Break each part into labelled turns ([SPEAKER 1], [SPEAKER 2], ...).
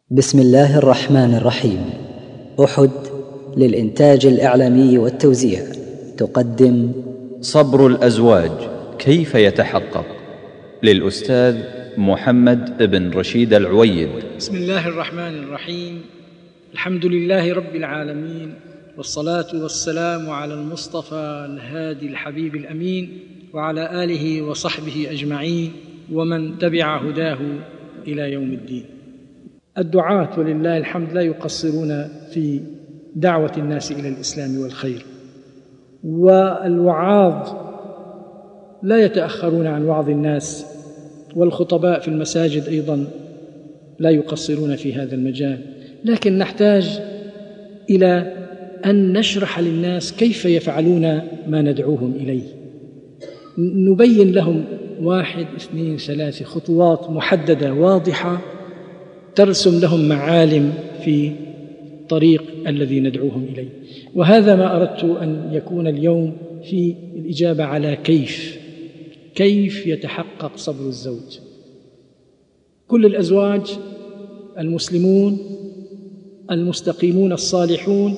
[SPEAKER 1] بسم الله الرحمن الرحيم. أحد للإنتاج الإعلامي والتوزيع تقدم
[SPEAKER 2] صبر الأزواج كيف يتحقق، للأستاذ محمد بن رشيد العويد.
[SPEAKER 3] بسم الله الرحمن الرحيم. الحمد لله رب العالمين، والصلاة والسلام على المصطفى الهادي الحبيب الأمين، وعلى آله وصحبه أجمعين ومن تبع هداه إلى يوم الدين. الدعاة ولله الحمد لا يقصرون في دعوة الناس إلى الإسلام والخير، والوعاظ لا يتأخرون عن وعظ الناس، والخطباء في المساجد أيضا لا يقصرون في هذا المجال، لكن نحتاج إلى أن نشرح للناس كيف يفعلون ما ندعوهم إليه، نبين لهم 1 2 3 خطوات محددة واضحة ترسم لهم معالم في طريق الذي ندعوهم إليه. وهذا ما أردت أن يكون اليوم في الإجابة على كيف يتحقق صبر الزوج. كل الأزواج المسلمون المستقيمون الصالحون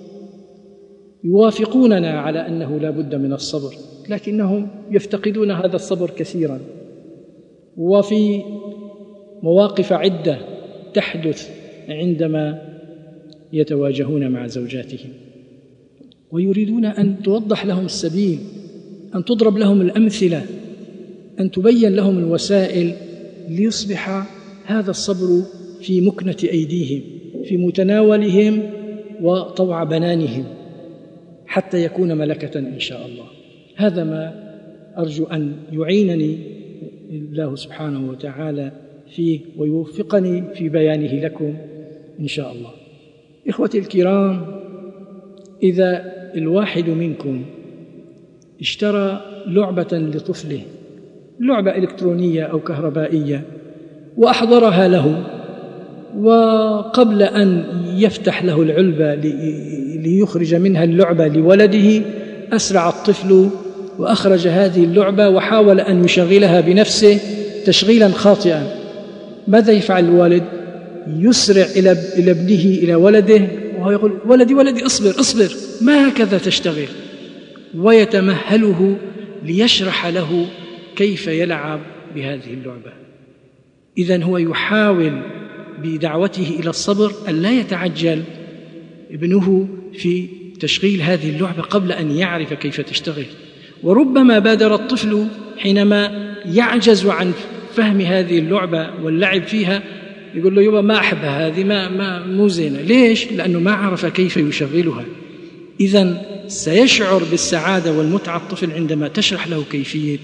[SPEAKER 3] يوافقوننا على أنه لا بد من الصبر، لكنهم يفتقدون هذا الصبر كثيرا، وفي مواقف عدة تحدث عندما يتواجهون مع زوجاتهم، ويريدون أن توضح لهم السبيل، أن تضرب لهم الأمثلة، أن تبين لهم الوسائل ليصبح هذا الصبر في مكنة أيديهم، في متناولهم وطوع بنانهم، حتى يكون ملكة إن شاء الله. هذا ما أرجو أن يعينني الله سبحانه وتعالى فيه ويوفقني في بيانه لكم إن شاء الله. إخوتي الكرام، إذا الواحد منكم اشترى لعبة لطفله، لعبة إلكترونية أو كهربائية، وأحضرها له، وقبل أن يفتح له العلبة ليخرج منها اللعبة لولده أسرع الطفل وأخرج هذه اللعبة وحاول أن يشغلها بنفسه تشغيلا خاطئا. ماذا يفعل الوالد؟ يسرع إلى ابنه، إلى ولده، وهو يقول: ولدي أصبر، ما هكذا تشتغل، ويتمهله ليشرح له كيف يلعب بهذه اللعبة. إذن هو يحاول بدعوته إلى الصبر أن لا يتعجل ابنه في تشغيل هذه اللعبة قبل أن يعرف كيف تشتغل. وربما بادر الطفل حينما يعجز عن فهم هذه اللعبة واللعب فيها، يقول له: يبا ما أحبها هذه، مو زينة. ليش؟ لأنه ما عرف كيف يشغلها. إذن سيشعر بالسعادة والمتعة الطفل عندما تشرح له كيفية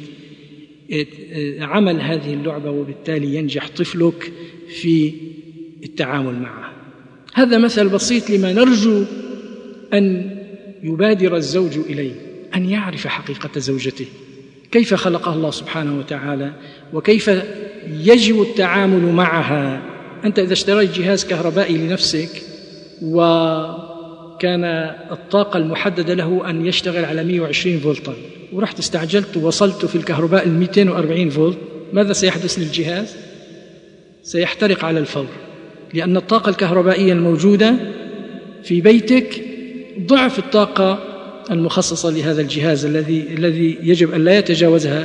[SPEAKER 3] عمل هذه اللعبة، وبالتالي ينجح طفلك في التعامل معها. هذا مثل بسيط لما نرجو أن يبادر الزوج إليه، أن يعرف حقيقة زوجته، كيف خلقها الله سبحانه وتعالى، وكيف يجب التعامل معها. أنت إذا اشتريت جهاز كهربائي لنفسك وكان الطاقة المحددة له أن يشتغل على 120 فولتا، ورحت استعجلت ووصلت في الكهرباء 240 فولت، ماذا سيحدث للجهاز؟ سيحترق على الفور، لأن الطاقة الكهربائية الموجودة في بيتك ضعف الطاقة المخصصة لهذا الجهاز الذي يجب أن لا يتجاوزها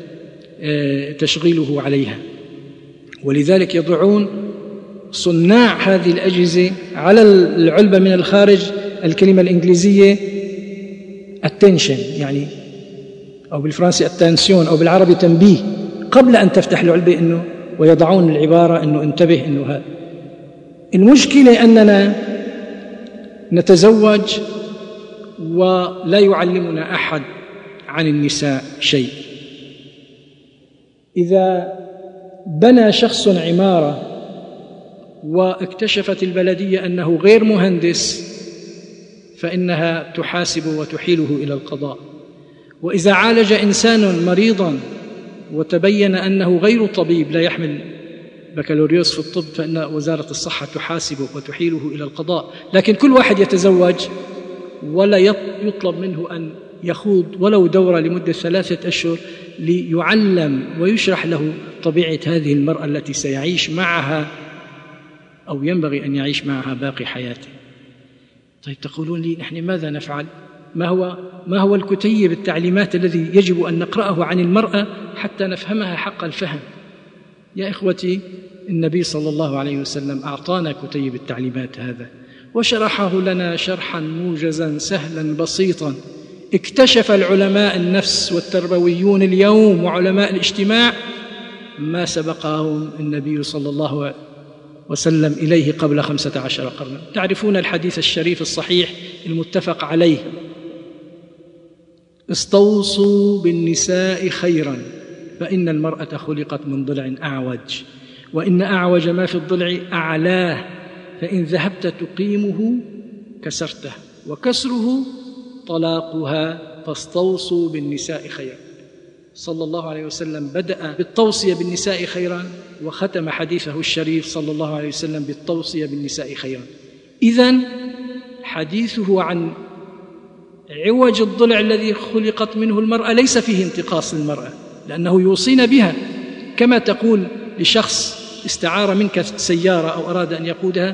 [SPEAKER 3] تشغيله عليها. ولذلك يضعون صناع هذه الأجهزة على العلبة من الخارج الكلمة الإنجليزية attention، يعني أو بالفرنسي attention، أو بالعربي تنبيه، قبل أن تفتح العلبة إنه، ويضعون العبارة إنه انتبه إنه هذا. المشكلة أننا نتزوج ولا يعلمنا أحد عن النساء شيء. إذا بنى شخص عمارة واكتشفت البلدية أنه غير مهندس، فإنها تحاسب وتحيله إلى القضاء. وإذا عالج إنسان مريضا وتبين أنه غير طبيب، لا يحمل بكالوريوس في الطب، فإن وزارة الصحة تحاسبه وتحيله إلى القضاء. لكن كل واحد يتزوج ولا يطلب منه أن يخوض ولو دورة لمدة 3 أشهر ليعلم ويشرح له طبيعة هذه المرأة التي سيعيش معها أو ينبغي أن يعيش معها باقي حياته. طيب تقولون لي نحن ماذا نفعل؟ ما هو الكتيب التعليمات الذي يجب أن نقرأه عن المرأة حتى نفهمها حق الفهم؟ يا إخوتي، النبي صلى الله عليه وسلم أعطانا كتيب التعليمات هذا وشرحه لنا شرحا موجزا سهلا بسيطا. اكتشف العلماء النفس والتربويون اليوم وعلماء الاجتماع ما سبقهم النبي صلى الله عليه وسلم إليه قبل 15 قرنا. تعرفون الحديث الشريف الصحيح المتفق عليه: استوصوا بالنساء خيرا فإن المرأة خلقت من ضلع أعوج، وإن أعوج ما في الضلع أعلاه، فإن ذهبت تقيمه كسرته، وكسره طلاقها، فاستوصوا بالنساء خيرا. صلى الله عليه وسلم بدأ بالتوصية بالنساء خيرا، وختم حديثه الشريف صلى الله عليه وسلم بالتوصية بالنساء خيرا. إذن حديثه عن عوج الضلع الذي خلقت منه المرأة ليس فيه انتقاص للمرأة، لأنه يوصينا بها. كما تقول لشخص استعار منك سيارة أو أراد أن يقودها،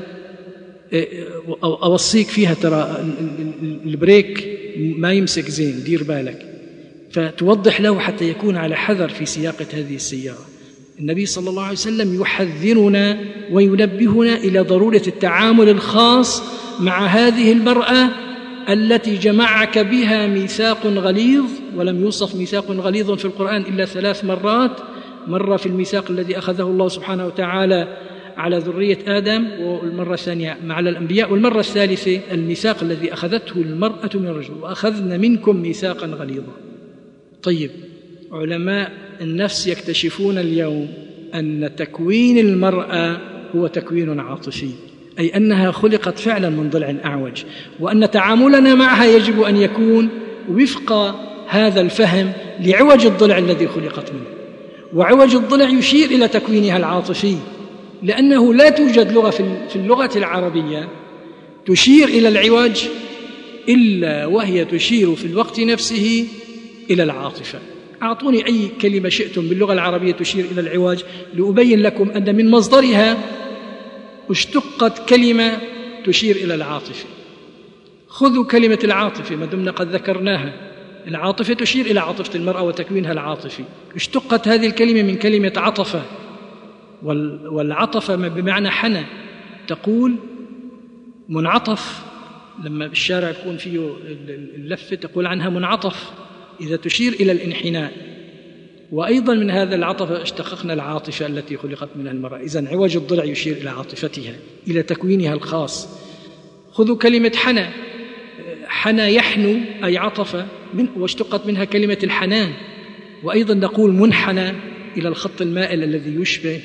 [SPEAKER 3] أوصيك فيها ترى البريك ما يمسك زين، دير بالك، فتوضح له حتى يكون على حذر في سياقة هذه السيارة. النبي صلى الله عليه وسلم يحذرنا وينبهنا إلى ضرورة التعامل الخاص مع هذه المرأة التي جمعك بها ميثاق غليظ، ولم يوصف ميثاق غليظ في القرآن إلا 3 مرات. مرة في الميثاق الذي أخذه الله سبحانه وتعالى على ذرية آدم، والمرة الثانية مع الأنبياء، والمرة الثالثة الميثاق الذي أخذته المرأة من الرجل: وأخذنا منكم ميثاقا غليظا. طيب، علماء النفس يكتشفون اليوم أن تكوين المرأة هو تكوين عاطفي، أي أنها خلقت فعلا من ضلع أعوج، وأن تعاملنا معها يجب أن يكون وفق هذا الفهم لعوج الضلع الذي خلقت منه. وعوج الضلع يشير إلى تكوينها العاطفي، لأنه لا توجد لغة في اللغة العربية تشير إلى العوج إلا وهي تشير في الوقت نفسه إلى العاطفة. أعطوني أي كلمة شئتم باللغة العربية تشير إلى العوج لأبين لكم أن من مصدرها اشتقت كلمة تشير إلى العاطفة. خذوا كلمة العاطفة ما دمنا قد ذكرناها، العاطفة تشير إلى عاطفة المرأة وتكوينها العاطفي. اشتقت هذه الكلمة من كلمة عطفة، والعطفة بمعنى حنى. تقول منعطف، لما بالشارع يكون فيه اللفة تقول عنها منعطف، إذا تشير إلى الانحناء. وأيضا من هذا العطف اشتققنا العاطفة التي خلقت منها المرأة. إذن عوج الضلع يشير إلى عاطفتها، إلى تكوينها الخاص. خذوا كلمة حنى، حنى يحنو أي عطف، واشتقت منها كلمة الحنان. وأيضا نقول منحنى إلى الخط المائل الذي يشبه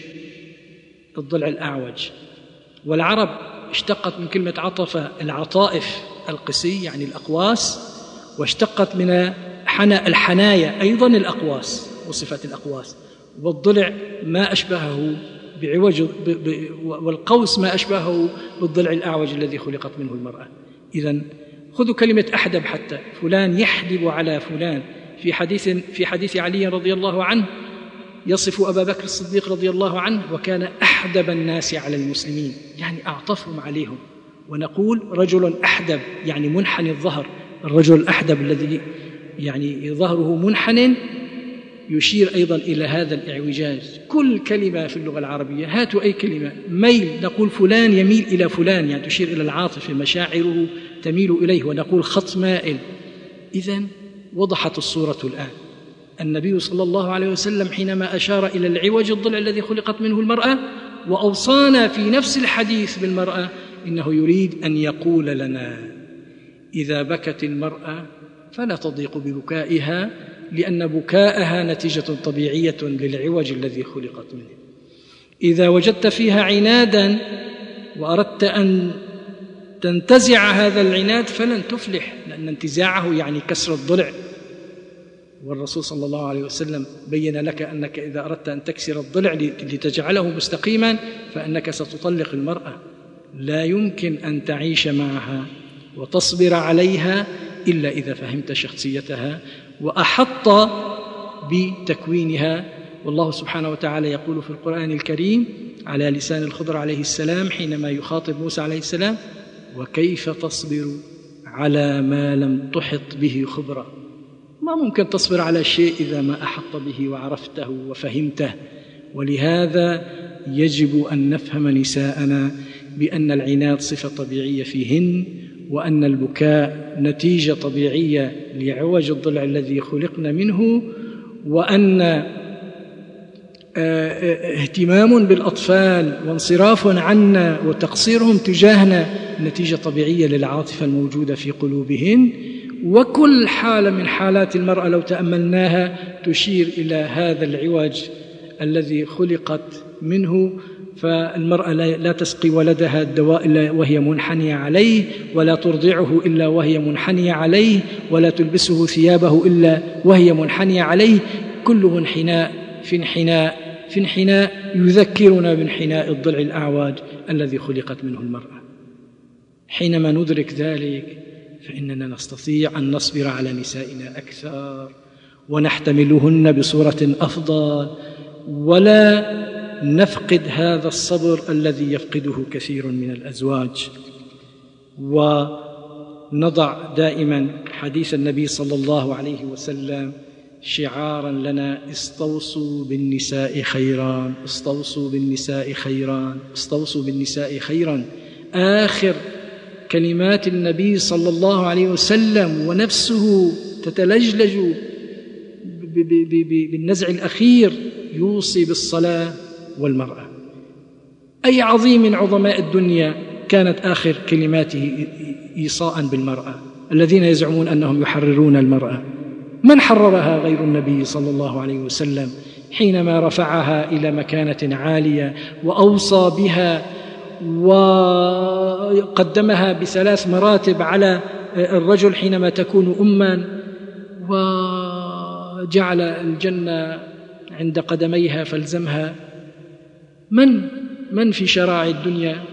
[SPEAKER 3] الضلع الأعوج. والعرب اشتقت من كلمة عطف العطائف القسي يعني الأقواس، واشتقت من حنى الحنايا أيضا الأقواس وصفة الأقواس. والضلع ما أشبهه بعوج، والقوس ما أشبهه بالضلع الأعوج الذي خلقت منه المرأة. إذن خذوا كلمة أحدب، حتى فلان يحدب على فلان. في حديث علي رضي الله عنه يصف أبا بكر الصديق رضي الله عنه: وكان أحدب الناس على المسلمين، يعني أعطفهم عليهم. ونقول رجل أحدب يعني منحني الظهر. الرجل الأحدب الذي يعني ظهره منحن يشير أيضا إلى هذا الإعوجاج. كل كلمة في اللغة العربية، هاتوا أي كلمة. ميل، نقول فلان يميل إلى فلان، يعني تشير إلى العاطفة، مشاعره تميل إليه. ونقول خط مائل. إذن وضحت الصورة الآن. النبي صلى الله عليه وسلم حينما أشار إلى العوج الضلع الذي خلقت منه المرأة وأوصانا في نفس الحديث بالمرأة، إنه يريد أن يقول لنا: إذا بكت المرأة فلا تضيق ببكائها، لأن بكاءها نتيجة طبيعية للعوج الذي خلقت منه. إذا وجدت فيها عنادا وأردت أن تنتزع هذا العناد فلن تفلح، لأن انتزاعه يعني كسر الضلع. والرسول صلى الله عليه وسلم بين لك أنك إذا أردت أن تكسر الضلع لتجعله مستقيما فأنك ستطلق المرأة. لا يمكن أن تعيش معها وتصبر عليها إلا إذا فهمت شخصيتها وأحط بتكوينها والله سبحانه وتعالى يقول في القرآن الكريم على لسان الخضر عليه السلام حينما يخاطب موسى عليه السلام: وكيف تصبر على ما لم تحط به خبرا. ما ممكن تصبر على شيء إذا ما أحط به وعرفته وفهمته. ولهذا يجب أن نفهم نساءنا بأن العناد صفة طبيعية فيهن، وأن البكاء نتيجة طبيعية لعوج الضلع الذي خلقنا منه، وأن اهتمام بالأطفال وانصراف عنا وتقصيرهم تجاهنا نتيجة طبيعية للعاطفة الموجودة في قلوبهن. وكل حالة من حالات المرأة لو تأملناها تشير إلى هذا العوج الذي خلقت منه. فالمرأة لا تسقي ولدها الدواء إلا وهي منحنية عليه، ولا ترضعه إلا وهي منحنية عليه، ولا تلبسه ثيابه إلا وهي منحنية عليه. كله انحناء في انحناء في انحناء يذكرنا بانحناء الضلع الأعوج الذي خلقت منه المرأة. حينما ندرك ذلك فإننا نستطيع أن نصبر على نسائنا أكثر ونحتملهن بصورة أفضل، ولا نفقد هذا الصبر الذي يفقده كثير من الأزواج. ونضع دائما حديث النبي صلى الله عليه وسلم شعارا لنا: استوصوا بالنساء خيرا، استوصوا بالنساء خيرا، استوصوا بالنساء خيرا. آخر كلمات النبي صلى الله عليه وسلم ونفسه تتلجلج بالنزع الأخير يوصي بالصلاة والمرأة. أي عظيم من عظماء الدنيا كانت آخر كلماته إيصاء بالمرأة، الذين يزعمون أنهم يحررون المرأة. من حررها غير النبي صلى الله عليه وسلم حينما رفعها إلى مكانة عالية وأوصى بها وقدمها ب3 مراتب على الرجل حينما تكون أماً، وجعل الجنة عند قدميها فالزمها. من في شرائع الدنيا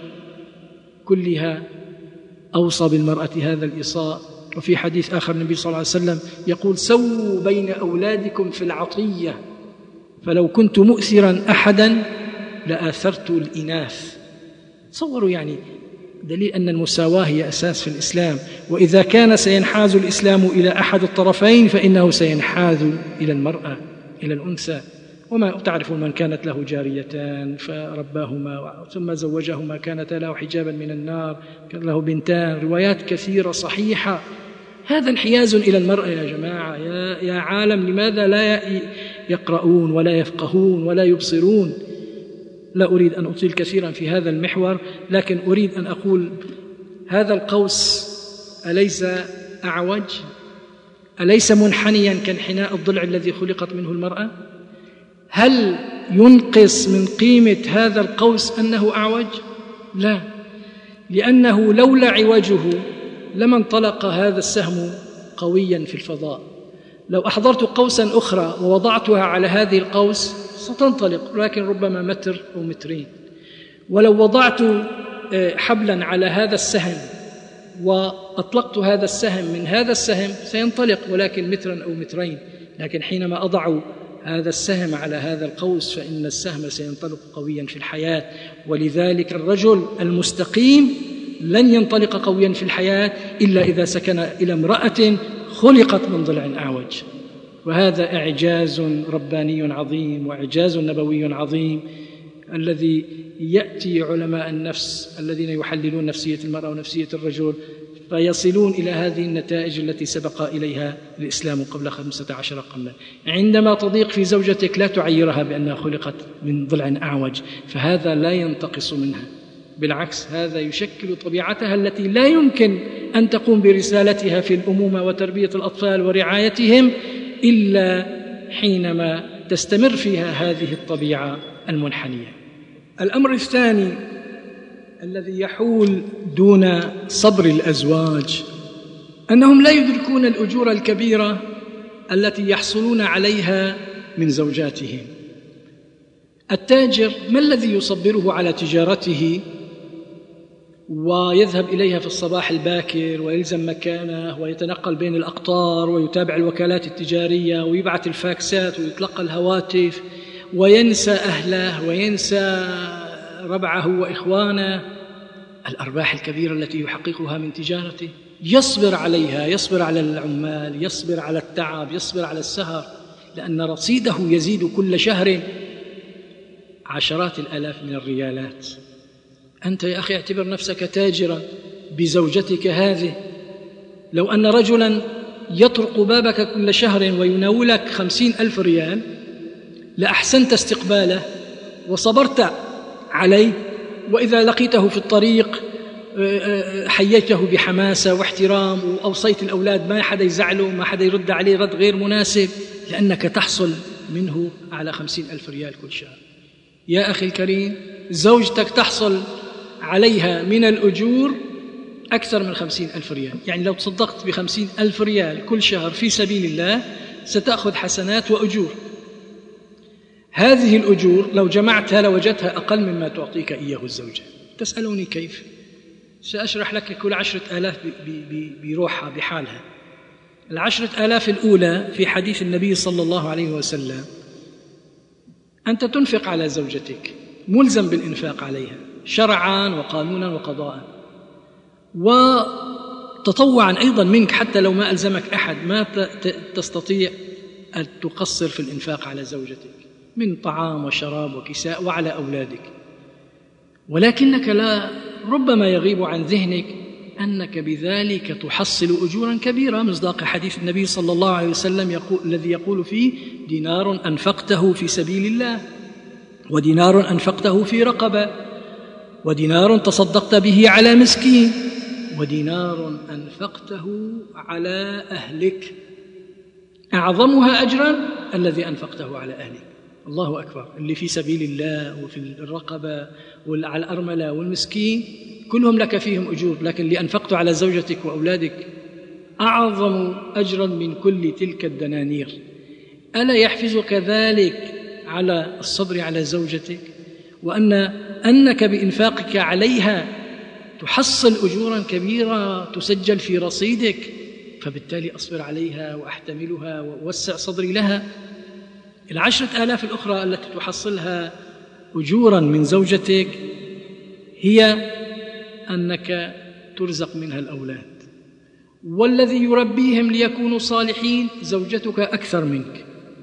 [SPEAKER 3] كلها أوصى بالمرأة هذا الإيصاء؟ وفي حديث آخر النبي صلى الله عليه وسلم يقول: سووا بين أولادكم في العطية، فلو كنت مؤثرا أحدا لآثرت الإناث. تصوروا يعني دليل أن المساواة هي أساس في الإسلام. وإذا كان سينحاز الإسلام إلى أحد الطرفين فإنه سينحاز إلى المرأة، إلى الأنثى. وما تعرف من كانت له جاريتان فرباهما ثم زوجهما كانتا له حجابا من النار، كان له بنتان، روايات كثيرة صحيحة. هذا انحياز إلى المرأة يا جماعة. يا عالم، لماذا لا يقرؤون ولا يفقهون ولا يبصرون؟ لا أريد أن أطيل كثيرا في هذا المحور، لكن أريد أن أقول: هذا القوس أليس أعوج؟ أليس منحنيا كانحناء الضلع الذي خلقت منه المرأة؟ هل ينقص من قيمة هذا القوس أنه أعوج؟ لا، لأنه لولا عوجه لما انطلق هذا السهم قويا في الفضاء. لو أحضرت قوسا أخرى ووضعتها على هذه القوس ستنطلق، لكن ربما متر أو مترين. ولو وضعت حبلا على هذا السهم وأطلقت هذا السهم من هذا السهم سينطلق، ولكن مترا أو مترين. لكن حينما أضع هذا السهم على هذا القوس فإن السهم سينطلق قويا في الحياة. ولذلك الرجل المستقيم لن ينطلق قويا في الحياة إلا إذا سكن إلى امرأة خلقت من ضلع أعوج. وهذا إعجاز رباني عظيم وإعجاز نبوي عظيم، الذي يأتي علماء النفس الذين يحللون نفسية المرأة ونفسية الرجل فيصلون إلى هذه النتائج التي سبق إليها الإسلام قبل 15 قرنا. عندما تضيق في زوجتك لا تعيرها بأنها خلقت من ضلع أعوج، فهذا لا ينتقص منها، بالعكس هذا يشكل طبيعتها التي لا يمكن أن تقوم برسالتها في الأمومة وتربية الأطفال ورعايتهم إلا حينما تستمر فيها هذه الطبيعة المنحنية. الأمر الثاني الذي يحول دون صبر الأزواج أنهم لا يدركون الأجور الكبيرة التي يحصلون عليها من زوجاتهم. التاجر ما الذي يصبره على تجارته ويذهب إليها في الصباح الباكر ويلزم مكانه ويتنقل بين الأقطار ويتابع الوكالات التجارية ويبعث الفاكسات ويتلقى الهواتف وينسى أهله وينسى ربعه وإخوانه، الأرباح الكبيرة التي يحققها من تجارته يصبر عليها، يصبر على العمال، يصبر على التعب، يصبر على السهر، لأن رصيده يزيد كل شهر عشرات الآلاف من الريالات. أنت يا أخي اعتبر نفسك تاجرا بزوجتك هذه. لو أن رجلا يطرق بابك كل شهر ويناولك 50,000 ريال لأحسنت استقباله وصبرت عليه، وإذا لقيته في الطريق حييته بحماسة واحترام، وأوصيت الأولاد ما حدا يزعله، ما حدا يرد عليه رد غير مناسب، لأنك تحصل منه على 50,000 ريال كل شهر. يا أخي الكريم، زوجتك تحصل عليها من الأجور أكثر من 50,000 ريال. يعني لو تصدقت ب50,000 ريال كل شهر في سبيل الله ستأخذ حسنات وأجور. هذه الأجور لو جمعتها لوجدتها أقل مما تعطيك إياه الزوجة. تسألوني كيف؟ سأشرح لك كل 10,000 بروحها بحالها. 10,000 الأولى في حديث النبي صلى الله عليه وسلم أنت تنفق على زوجتك، ملزم بالإنفاق عليها شرعاً وقانوناً وقضاءً، وتطوعاً أيضاً منك، حتى لو ما ألزمك أحد ما تستطيع أن تقصر في الإنفاق على زوجتك من طعام وشراب وكساء وعلى أولادك. ولكنك لا ربما يغيب عن ذهنك أنك بذلك تحصل أجوراً كبيرة، مصداق حديث النبي صلى الله عليه وسلم الذي يقول فيه: دينار أنفقته في سبيل الله، ودينار أنفقته في رقبة، ودينار تصدقت به على مسكين، ودينار أنفقته على أهلك، أعظمها أجراً الذي أنفقته على أهلك. الله أكبر. اللي في سبيل الله وفي الرقبة وعلى الأرملة والمسكين كلهم لك فيهم أجور، لكن اللي أنفقته على زوجتك وأولادك أعظم أجراً من كل تلك الدنانير. ألا يحفزك ذلك على الصبر على زوجتك، وأنك بإنفاقك عليها تحصل أجوراً كبيرة تسجل في رصيدك، فبالتالي أصبر عليها وأحتملها ووسع صدري لها. 10,000 الأخرى التي تحصلها أجوراً من زوجتك هي أنك ترزق منها الأولاد، والذي يربيهم ليكونوا صالحين زوجتك أكثر منك.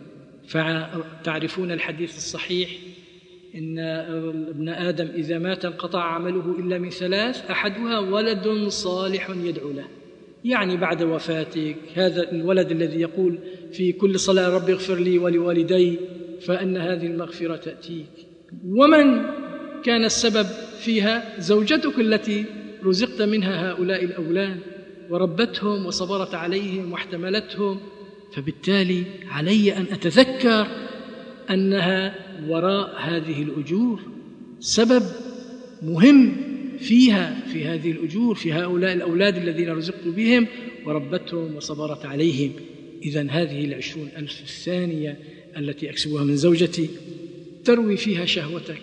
[SPEAKER 3] فتعرفون الحديث الصحيح إن ابن آدم إذا مات انقطع عمله إلا من 3: أحدها ولد صالح يدعو له. يعني بعد وفاتك هذا الولد الذي يقول في كل صلاة: رب اغفر لي ولوالدي، فإن هذه المغفرة تأتيك. ومن كان السبب فيها؟ زوجتك التي رزقت منها هؤلاء الأولاد وربتهم وصبرت عليهم واحتملتهم. فبالتالي علي أن أتذكر أنها وراء هذه الأجور سبب مهم فيها، في هذه الأجور، في هؤلاء الأولاد الذين رزقت بهم وربتهم وصبرت عليهم. إذن هذه 20,000 الثانية التي أكسبها من زوجتي تروي فيها شهوتك.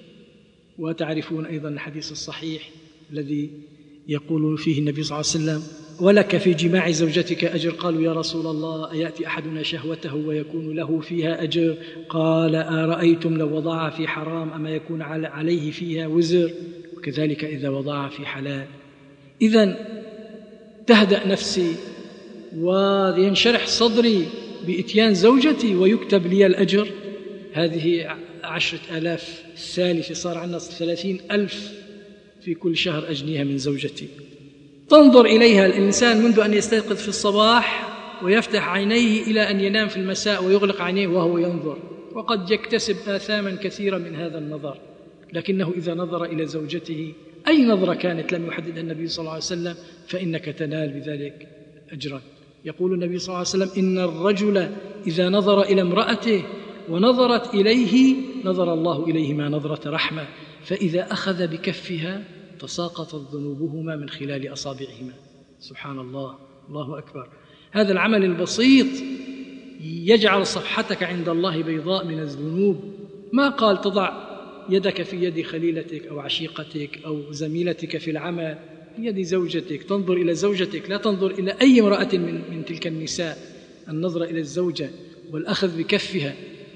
[SPEAKER 3] وتعرفون أيضا الحديث الصحيح الذي يقول فيه النبي صلى الله عليه وسلم: ولك في جماع زوجتك أجر. قالوا: يا رسول الله، أيأتي أحدنا شهوته ويكون له فيها أجر؟ قال: أرأيتم لو وضعها في حرام أما يكون عليه فيها وزر؟ وكذلك إذا وضعها في حلال. إذن تهدأ نفسي وينشرح صدري بإتيان زوجتي ويكتب لي الأجر. هذه 10,000 الثالثة، صار عندنا 30,000 في كل شهر أجنيها من زوجتي. تنظر إليها الإنسان منذ أن يستيقظ في الصباح ويفتح عينيه إلى أن ينام في المساء ويغلق عينيه وهو ينظر، وقد يكتسب آثاما كثيرة من هذا النظر. لكنه إذا نظر إلى زوجته أي نظرة كانت لم يحددها النبي صلى الله عليه وسلم فإنك تنال بذلك أجرا. يقول النبي صلى الله عليه وسلم: إن الرجل إذا نظر إلى امرأته ونظرت إليه نظر الله إليهما نظرة رحمة، فإذا أخذ بكفها تساقطت ذنوبهما من خلال أصابعهما. سبحان الله، الله أكبر. هذا العمل البسيط يجعل صفحتك عند الله بيضاء من الذنوب. ما قال تضع يدك في يد خليلتك أو عشيقتك أو زميلتك في العمل، في يد زوجتك. تنظر إلى زوجتك، لا تنظر إلى أي امرأة من تلك النساء. النظر إلى الزوجة والأخذ بكفها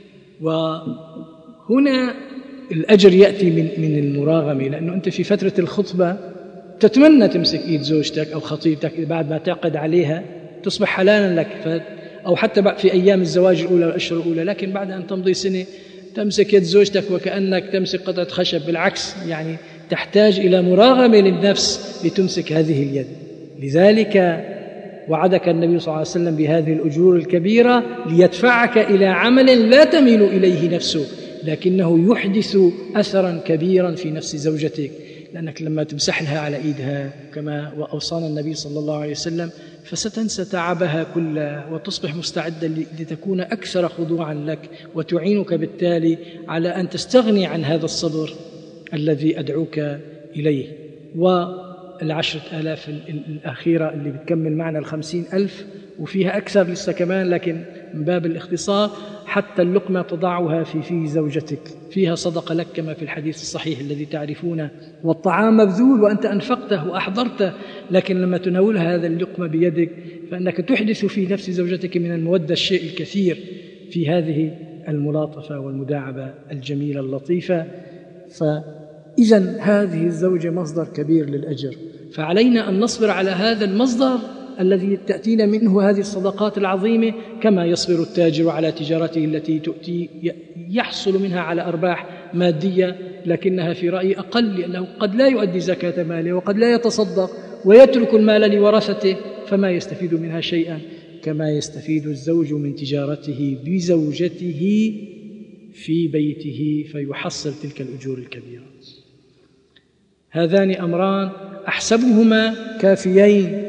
[SPEAKER 3] وهنا الأجر يأتي من المراغمة، لأنه أنت في فترة الخطبة تتمنى تمسك إيد زوجتك أو خطيبتك بعد ما تعقد عليها تصبح حلالا لك، أو حتى في أيام الزواج الأولى والأشهر الأولى، لكن بعد أن تمضي سنة تمسك يد زوجتك وكأنك تمسك قطعة خشب، بالعكس يعني تحتاج إلى مراغمة للنفس لتمسك هذه اليد. لذلك وعدك النبي صلى الله عليه وسلم بهذه الأجور الكبيرة ليدفعك إلى عمل لا تميل إليه نفسك، لكنه يحدث أثرا كبيرا في نفس زوجتك، لأنك لما تمسح لها على إيدها كما وأوصانا النبي صلى الله عليه وسلم فستنسى تعبها كله وتصبح مستعدة لتكون أكثر خضوعا لك، وتعينك بالتالي على أن تستغني عن هذا الصبر الذي أدعوك إليه. و10,000 الأخيرة اللي بتكمل معنا 50,000 وفيها أكثر لسه كمان، لكن من باب الاختصار حتى اللقمة تضعها في في زوجتك فيها صدقة لك كما في الحديث الصحيح الذي تعرفونه، والطعام مبذول وأنت أنفقته وأحضرته، لكن لما تناولها هذا اللقمة بيدك فإنك تحدث في نفس زوجتك من المودة الشيء الكثير في هذه الملاطفة والمداعبة الجميلة اللطيفة. فإذن هذه الزوجة مصدر كبير للأجر، فعلينا أن نصبر على هذا المصدر الذي تأتينا منه هذه الصدقات العظيمة، كما يصبر التاجر على تجارته التي تؤتي يحصل منها على أرباح مادية، لكنها في رأيي أقل، لأنه قد لا يؤدي زكاة ماله وقد لا يتصدق ويترك المال لورثته فما يستفيد منها شيئا، كما يستفيد الزوج من تجارته بزوجته في بيته فيحصل تلك الأجور الكبيرة. هذان أمران أحسبهما كافيين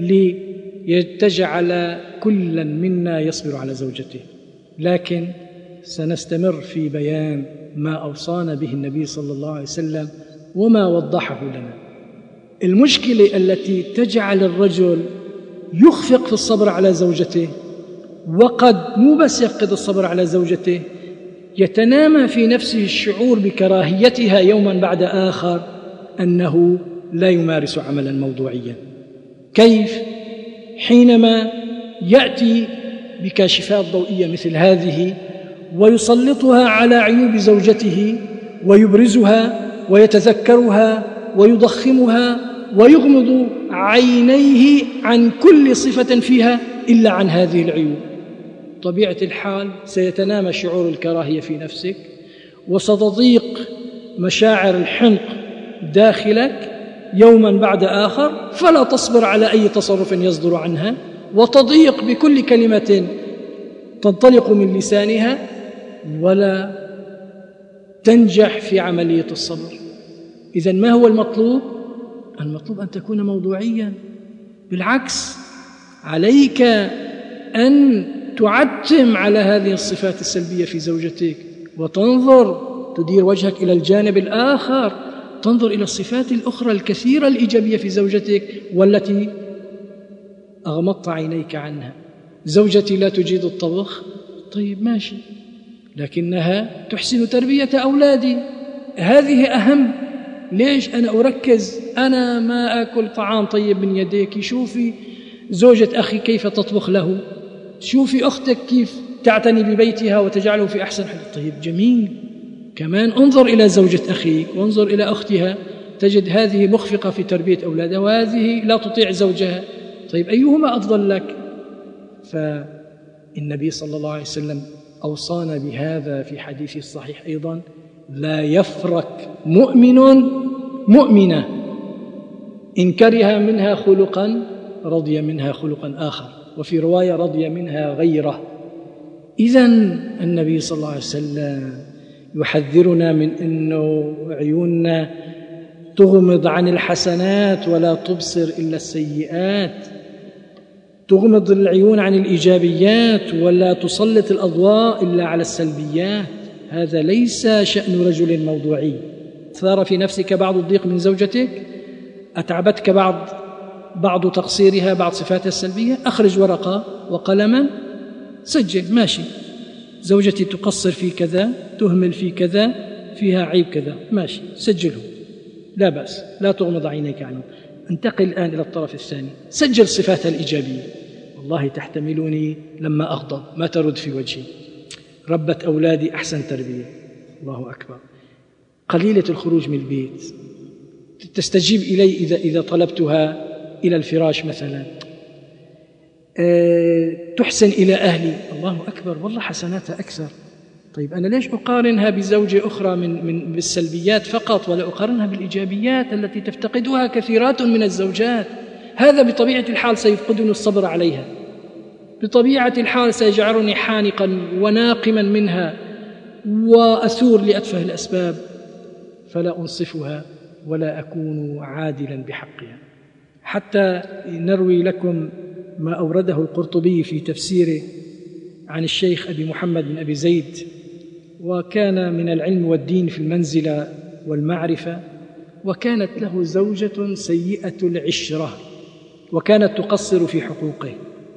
[SPEAKER 3] ليجعل كل منا يصبر على زوجته، لكن سنستمر في بيان ما أوصانا به النبي صلى الله عليه وسلم وما وضحه لنا. المشكلة التي تجعل الرجل يخفق في الصبر على زوجته، وقد مو بس يفقد الصبر على زوجته، يتنامى في نفسه الشعور بكراهيتها يوما بعد آخر، أنه لا يمارس عملا موضوعيا. كيف؟ حينما يأتي بكاشفات ضوئية مثل هذه ويسلطها على عيوب زوجته ويبرزها ويتذكرها ويضخمها ويغمض عينيه عن كل صفة فيها إلا عن هذه العيوب. طبيعة الحال سيتنامى شعور الكراهية في نفسك، وستضيق مشاعر الحنق داخلك يوما بعد آخر، فلا تصبر على أي تصرف يصدر عنها، وتضيق بكل كلمة تنطلق من لسانها، ولا تنجح في عملية الصبر. إذن ما هو المطلوب؟ المطلوب أن تكون موضوعيا. بالعكس، عليك أن تعتم على هذه الصفات السلبية في زوجتك، وتنظر تدير وجهك إلى الجانب الآخر، تنظر إلى الصفات الأخرى الكثيرة الإيجابية في زوجتك والتي أغمضت عينيك عنها. زوجتي لا تجيد الطبخ، طيب ماشي، لكنها تحسن تربية أولادي، هذه أهم. ليش أنا أركز؟ أنا ما أكل طعام طيب من يديك، شوفي زوجة أخي كيف تطبخ له، شوفي أختك كيف تعتني ببيتها وتجعله في أحسن حال. طيب جميل، كمان انظر إلى زوجة أخيك وانظر إلى أختها، تجد هذه مخفقة في تربية أولادها وهذه لا تطيع زوجها. طيب أيهما أفضل لك؟ فالنبي صلى الله عليه وسلم أوصانا بهذا في حديثه الصحيح أيضا: لا يفرق مؤمن مؤمنة إن كره منها خلقا رضي منها خلقا آخر، وفي رواية رضي منها غيره. إذن النبي صلى الله عليه وسلم يحذرنا من أنه عيوننا تغمض عن الحسنات ولا تبصر إلا السيئات، تغمض العيون عن الإيجابيات ولا تسلط الأضواء إلا على السلبيات. هذا ليس شأن رجل موضوعي. ثار في نفسك بعض الضيق من زوجتك، أتعبتك بعض تقصيرها، بعض صفاتها السلبية، أخرج ورقة وقلما، سجل، ماشي، زوجتي تقصر في كذا، تهمل في كذا، فيها عيب كذا، ماشي، سجله، لا بأس، لا تغمض عينيك عنه. انتقل الآن إلى الطرف الثاني، سجل صفاتها الإيجابية. والله تحتملني لما أغضب، ما ترد في وجهي، ربت أولادي أحسن تربية، الله أكبر، قليلة الخروج من البيت، تستجيب إلي إذا طلبتها إلى الفراش مثلا، تحسن إلى أهلي، الله أكبر، والله حسناتها أكثر. طيب أنا ليش أقارنها بزوجة أخرى بالسلبيات فقط، ولا أقارنها بالإيجابيات التي تفتقدها كثيرات من الزوجات؟ هذا بطبيعة الحال سيفقدني الصبر عليها، بطبيعة الحال سيجعلني حانقا وناقما منها وأثور لأتفه الأسباب، فلا أنصفها ولا أكون عادلا بحقها. حتى نروي لكم ما أورده القرطبي في تفسيره عن الشيخ أبي محمد بن أبي زيد، وكان من العلم والدين في المنزلة والمعرفة، وكانت له زوجة سيئة العشرة، وكانت تقصر في حقوقه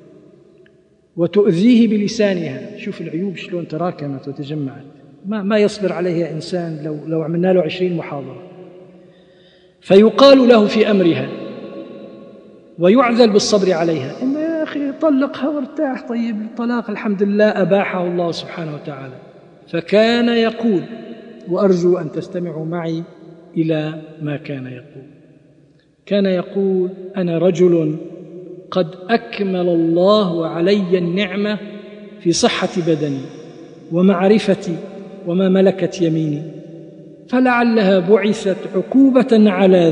[SPEAKER 3] وتؤذيه بلسانها. شوف العيوب شلون تراكمت وتجمعت، ما يصبر عليها إنسان لو عملنا له 20 محاضرة. فيقال له في أمرها ويعذل بالصبر عليها، إما يا أخي طلقها وارتاح، طيب الطلاق الحمد لله أباحه الله سبحانه وتعالى. فكان يقول، وأرجو أن تستمعوا معي إلى ما كان يقول، كان يقول: أنا رجل قد أكمل الله علي النعمة في صحة بدني ومعرفتي وما ملكت يميني، فلعلها بعثت عقوبة على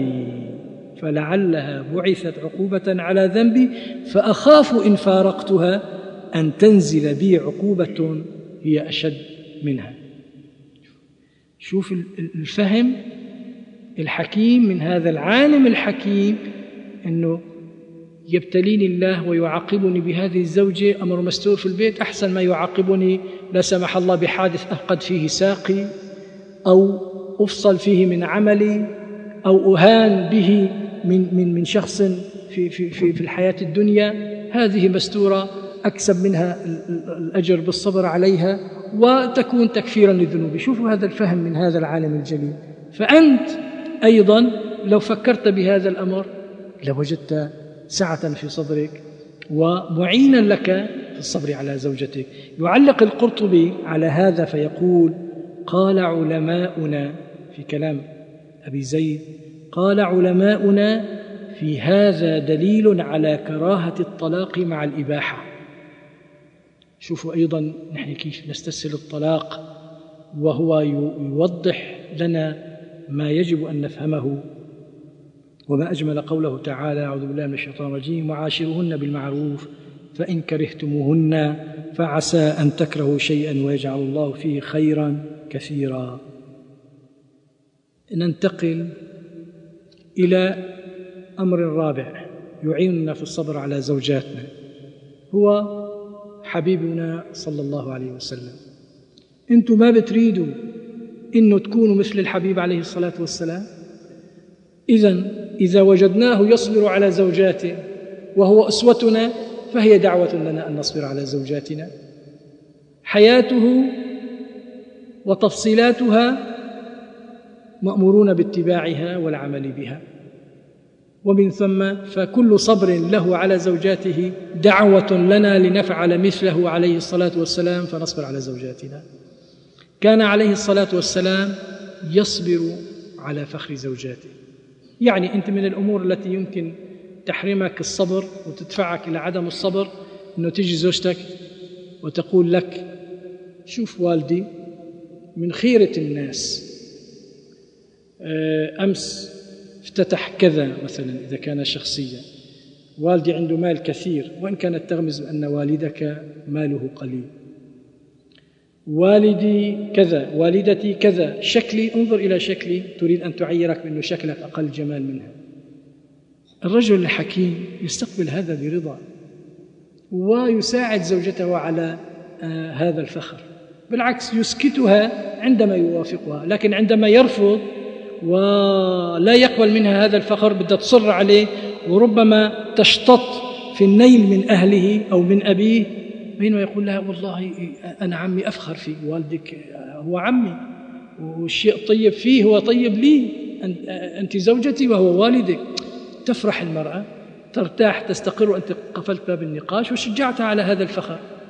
[SPEAKER 3] ذنبي، فأخاف إن فارقتها أن تنزل بي عقوبة هي أشد منها. شوف الفهم الحكيم من هذا العالم الحكيم، أنه يبتليني الله ويعاقبني بهذه الزوجة، أمر مستور في البيت، أحسن ما يعاقبني لا سمح الله بحادث أفقد فيه ساقي، أو أفصل فيه من عملي، أو أهان به من شخص في الحياة الدنيا. هذه مستورة أكسب منها الأجر بالصبر عليها وتكون تكفيرا للذنوب. شوفوا هذا الفهم من هذا العالم الجليل. فأنت أيضا لو فكرت بهذا الأمر لوجدت سعة في صدرك ومعينا لك في الصبر على زوجتك. يعلق القرطبي على هذا فيقول: قال علماؤنا في كلام أبي زيد، قال علماؤنا: في هذا دليل على كراهة الطلاق مع الإباحة. شوفوا أيضا نحن كيف نستسهل الطلاق، وهو يوضح لنا ما يجب أن نفهمه. وما أجمل قوله تعالى: أعوذ بالله من الشيطان الرجيم: وعاشروهن بالمعروف فإن كرهتموهن فعسى أن تكرهوا شيئا ويجعل الله فيه خيرا كثيرا. ننتقل إلى أمر رابع يعيننا في الصبر على زوجاتنا، هو حبيبنا صلى الله عليه وسلم. أنتم ما بتريدوا إنه تكونوا مثل الحبيب عليه الصلاة والسلام؟ إذا وجدناه يصبر على زوجاته وهو أسوتنا فهي دعوة لنا أن نصبر على زوجاتنا. حياته وتفصيلاتها مأمورون باتباعها والعمل بها، ومن ثم فكل صبر له على زوجاته دعوة لنا لنفعل مثله عليه الصلاة والسلام فنصبر على زوجاتنا. كان عليه الصلاة والسلام يصبر على فخر زوجاته. يعني أنت من الأمور التي يمكن تحرمك الصبر وتدفعك إلى عدم الصبر أنه تجي زوجتك وتقول لك: شوف والدي من خيرة الناس، أمس افتتح كذا مثلا، إذا كان شخصيا، والدي عنده مال كثير، وإن كانت تغمز أن والدك ماله قليل، والدي كذا، والدتي كذا، شكلي، انظر إلى شكلي، تريد أن تعيرك بأنه شكلك أقل جمال منها. الرجل الحكيم يستقبل هذا برضا ويساعد زوجته على هذا الفخر، بالعكس يسكتها عندما يوافقها، لكن عندما يرفض ولا يقبل منها هذا الفخر بدها تصر عليه، وربما تشتط في النيل من أهله أو من أبيه، بينما يقول لها: والله أنا عمي أفخر فيك، والدك هو عمي، والشيء طيب فيه هو طيب لي، أنت زوجتي وهو والدك. تفرح المرأة، ترتاح، تستقر، وأنت قفلت باب النقاش وشجعتها على هذا الفخر.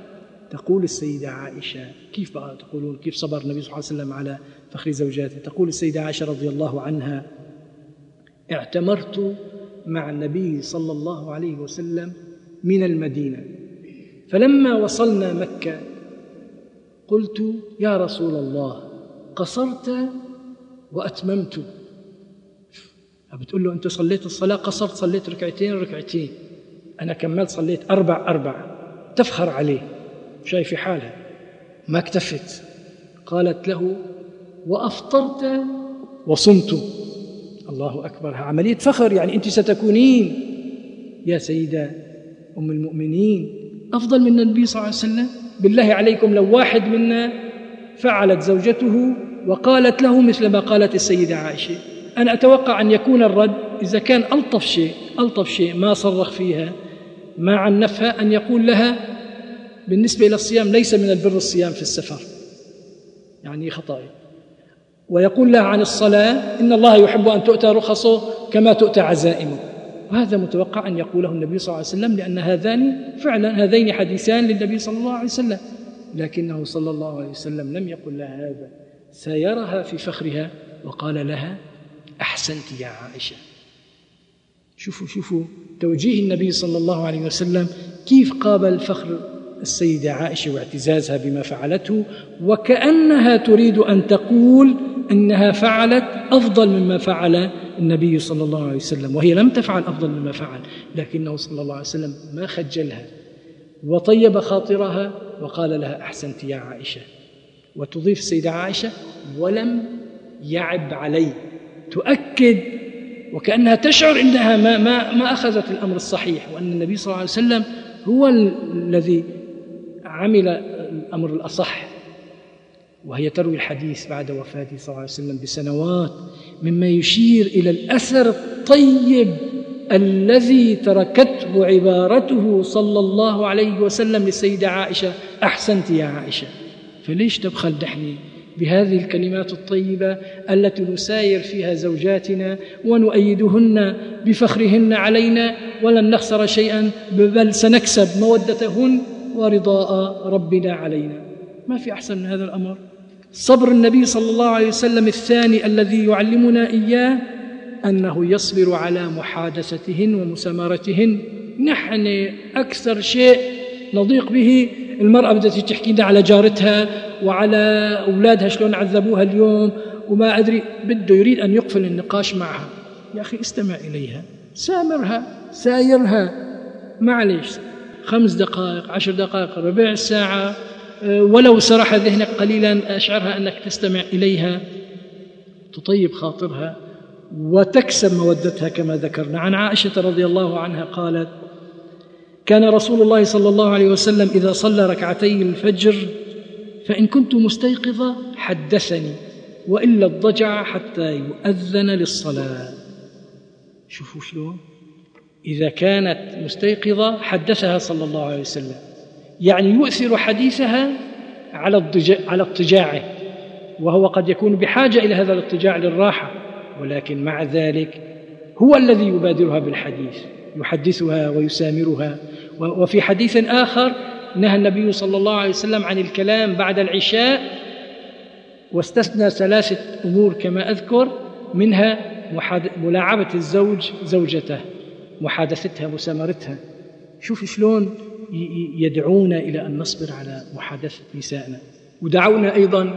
[SPEAKER 3] تقول السيدة عائشة، كيف بقى تقولون كيف صبر النبي صلى الله عليه وسلم على فخر زوجاته؟ تقول السيدة عائشة رضي الله عنها: اعتمرت مع النبي صلى الله عليه وسلم من المدينة، فلما وصلنا مكة قلت: يا رسول الله، قصرت وأتممت. بتقول له: أنت صليت الصلاة قصرت، صليت ركعتين، أنا كملت صليت 4. تفخر عليه، شايف حالها ما اكتفت. قالت له: وأفطرت وصمت. الله أكبر، عملية فخر. يعني أنت ستكونين يا سيدة أم المؤمنين أفضل من النبي صلى الله عليه وسلم. بالله عليكم لو واحد منا فعلت زوجته وقالت له مثل ما قالت السيدة عائشة، أنا أتوقع أن يكون الرد إذا كان ألطف شيء ما صرخ فيها ما عنفها، أن يقول لها بالنسبة إلى الصيام: ليس من البر الصيام في السفر، يعني خطأ. ويقول لها عن الصلاة: إن الله يحب أن تؤتى رخصه كما تؤتى عزائمه. وهذا متوقع أن يقوله النبي صلى الله عليه وسلم، لأن هذين حديثان للنبي صلى الله عليه وسلم، لكنه صلى الله عليه وسلم لم يقل لها هذا، سايرها في فخرها وقال لها: أحسنت يا عائشة. شوفوا توجيه النبي صلى الله عليه وسلم كيف قابل فخر السيدة عائشة واعتزازها بما فعلته، وكأنها تريد أن تقول إنها فعلت أفضل مما فعل النبي صلى الله عليه وسلم، وهي لم تفعل أفضل مما فعل، لكنه صلى الله عليه وسلم ما خجلها وطيب خاطرها وقال لها: أحسنت يا عائشة. وتضيف السيدة عائشة: ولم يعب علي، تؤكد وكأنها تشعر إنها ما أخذت الأمر الصحيح، وأن النبي صلى الله عليه وسلم هو الذي عمل الأمر الأصح. وهي تروي الحديث بعد وفاته صلى الله عليه وسلم بسنوات، مما يشير إلى الأثر الطيب الذي تركته عبارته صلى الله عليه وسلم للسيدة عائشة: أحسنت يا عائشة. فليش تبخل نحن بهذه الكلمات الطيبة التي نساير فيها زوجاتنا ونؤيدهن بفخرهن علينا، ولن نخسر شيئا، بل سنكسب مودتهن ورضاء ربنا علينا. ما في أحسن من هذا الأمر. صبر النبي صلى الله عليه وسلم الثاني الذي يعلمنا إياه أنه يصبر على محادثتهن ومسامرتهن. نحن أكثر شيء نضيق به المرأة بدها تحكي لنا على جارتها وعلى أولادها شلون عذبوها اليوم وما أدري، بده يريد أن يقفل النقاش معها. يا أخي استمع إليها، سامرها، سايرها، معليش 5 دقائق 10 دقائق ربع ساعة، ولو سرح ذهنك قليلا أشعرها أنك تستمع إليها، تطيب خاطرها وتكسب مودتها. كما ذكرنا عن عائشة رضي الله عنها قالت: كان رسول الله صلى الله عليه وسلم إذا صلى ركعتي الفجر فإن كنت مستيقظة حدثني، وإلا اضطجع حتى يؤذن للصلاة. شوفوا شلون إذا كانت مستيقظة حدثها صلى الله عليه وسلم، يعني يؤثر حديثها على اضطجاعه، وهو قد يكون بحاجة إلى هذا الاضطجاع للراحة، ولكن مع ذلك هو الذي يبادرها بالحديث، يحدثها ويسامرها. وفي حديث آخر نهى النبي صلى الله عليه وسلم عن الكلام بعد العشاء، واستثنى 3 أمور كما أذكر، منها ملاعبة الزوج زوجته، محادثتها، مسامرتها. شوف شلون يدعونا إلى أن نصبر على محادثة نسائنا. ودعونا أيضا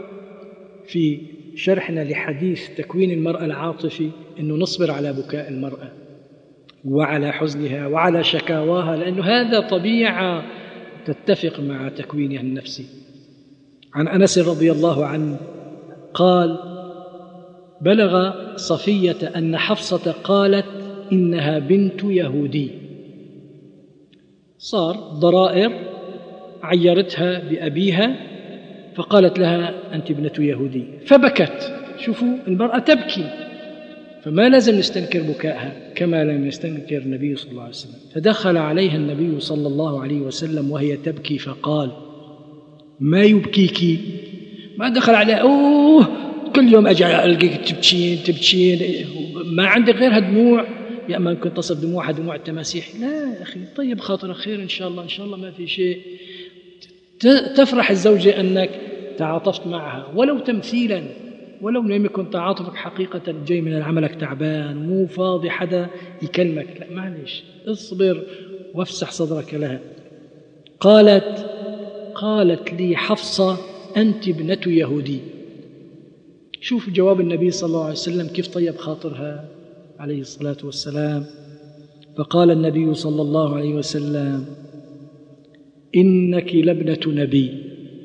[SPEAKER 3] في شرحنا لحديث تكوين المرأة العاطفي أنه نصبر على بكاء المرأة وعلى حزنها وعلى شكاواها، لأنه هذا طبيعة تتفق مع تكوينها النفسي. عن أنس رضي الله عنه قال: بلغ صفية أن حفصة قالت: إنها بنت يهودي. صار ضرائر عيرتها بأبيها فقالت لها: أنت ابنة يهودي، فبكت. شوفوا المرأة تبكي، فما لازم نستنكر بكائها كما لم يستنكر النبي صلى الله عليه وسلم. فدخل عليها النبي صلى الله عليه وسلم وهي تبكي فقال: ما يبكيك؟ ما دخل عليها: أوه كل يوم أجي ألقيك تبكين، ما عندك غيرها دموع، يا أما كنت تصف دموعها دموع التماسيح. لا يا أخي، طيب خاطر خير إن شاء الله ما في شيء. تفرح الزوجة أنك تعاطفت معها ولو تمثيلا، ولو لم يكن تعاطفك حقيقة جاي من عملك تعبان مو فاضي حدا يكلمك، لا معلش اصبر وافسح صدرك لها. قالت لي حفصة أنت ابنة يهودي. شوف جواب النبي صلى الله عليه وسلم كيف طيب خاطرها عليه الصلاة والسلام. فقال النبي صلى الله عليه وسلم إنك لابنة نبي،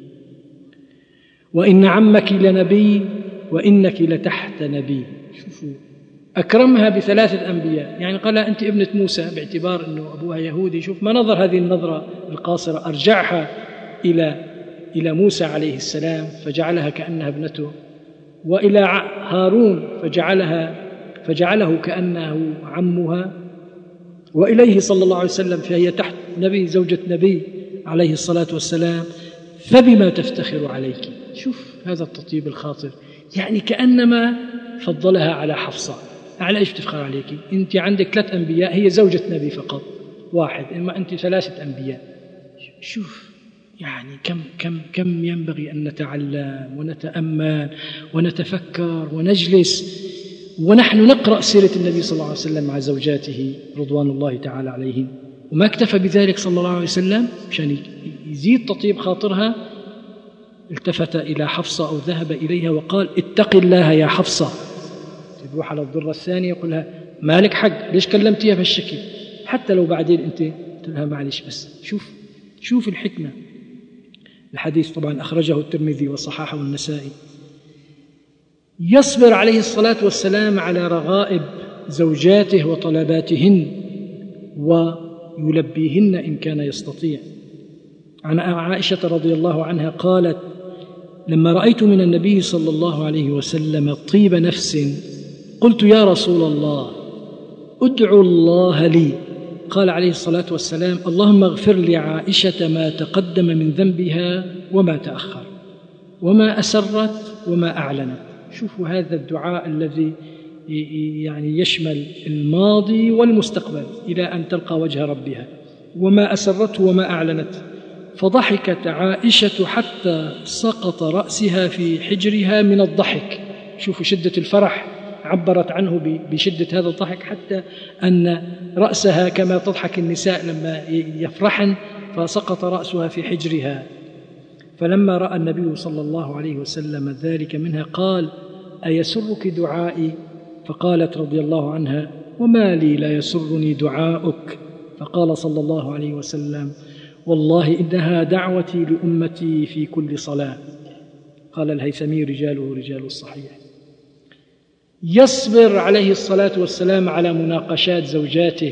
[SPEAKER 3] وإن عمك لنبي، وإنك لتحت نبي. شوفوا أكرمها بثلاثة أنبياء، يعني قال أنت ابنة موسى باعتبار أنه أبوها يهودي. شوف ما نظر هذه النظرة القاصرة، أرجعها إلى موسى عليه السلام فجعلها كأنها ابنته، وإلى هارون فجعله كأنه عمها، وإليه صلى الله عليه وسلم فهي تحت نبي زوجة نبي عليه الصلاة والسلام، فبما تفتخر عليك. شوف هذا التطيب الخاطر، يعني كأنما فضلها على حفصة. على إيش بتفخر عليك؟ أنت عندك 3 أنبياء، هي زوجة نبي فقط واحد، إما أنت 3 أنبياء. شوف يعني كم ينبغي أن نتعلم ونتأمل ونتفكر ونجلس ونحن نقرأ سيرة النبي صلى الله عليه وسلم مع زوجاته رضوان الله تعالى عليهم. وما اكتفى بذلك صلى الله عليه وسلم، مشان يزيد تطيب خاطرها التفت إلى حفصة أو ذهب إليها وقال اتق الله يا حفصة. تروح على الضرة الثانية يقول لها مالك حق، ليش كلمتيها بهالشكل؟ حتى لو بعدين أنت قلت لها معلش بس. شوف الحكمة. الحديث طبعا أخرجه الترمذي وصححه النسائي. يصبر عليه الصلاة والسلام على رغائب زوجاته وطلباتهن ويلبيهن إن كان يستطيع. عن عائشة رضي الله عنها قالت لما رأيت من النبي صلى الله عليه وسلم طيب نفس قلت يا رسول الله ادعو الله لي. قال عليه الصلاة والسلام اللهم اغفر لعائشة ما تقدم من ذنبها وما تأخر وما أسرت وما أعلنت. شوفوا هذا الدعاء الذي يعني يشمل الماضي والمستقبل إلى أن تلقى وجه ربها، وما أسرته وما أعلنت. فضحكت عائشة حتى سقط رأسها في حجرها من الضحك. شوفوا شدة الفرح عبرت عنه بشدة هذا الضحك، حتى أن رأسها كما تضحك النساء لما يفرحن، فسقط رأسها في حجرها. فلما رأى النبي صلى الله عليه وسلم ذلك منها قال أيسرك دعائي؟ فقالت رضي الله عنها وما لي لا يسرني دعاؤك؟ فقال صلى الله عليه وسلم والله إنها دعوتي لأمتي في كل صلاة. قال الهيثمي رجاله رجال الصحيح. يصبر عليه الصلاة والسلام على مناقشات زوجاته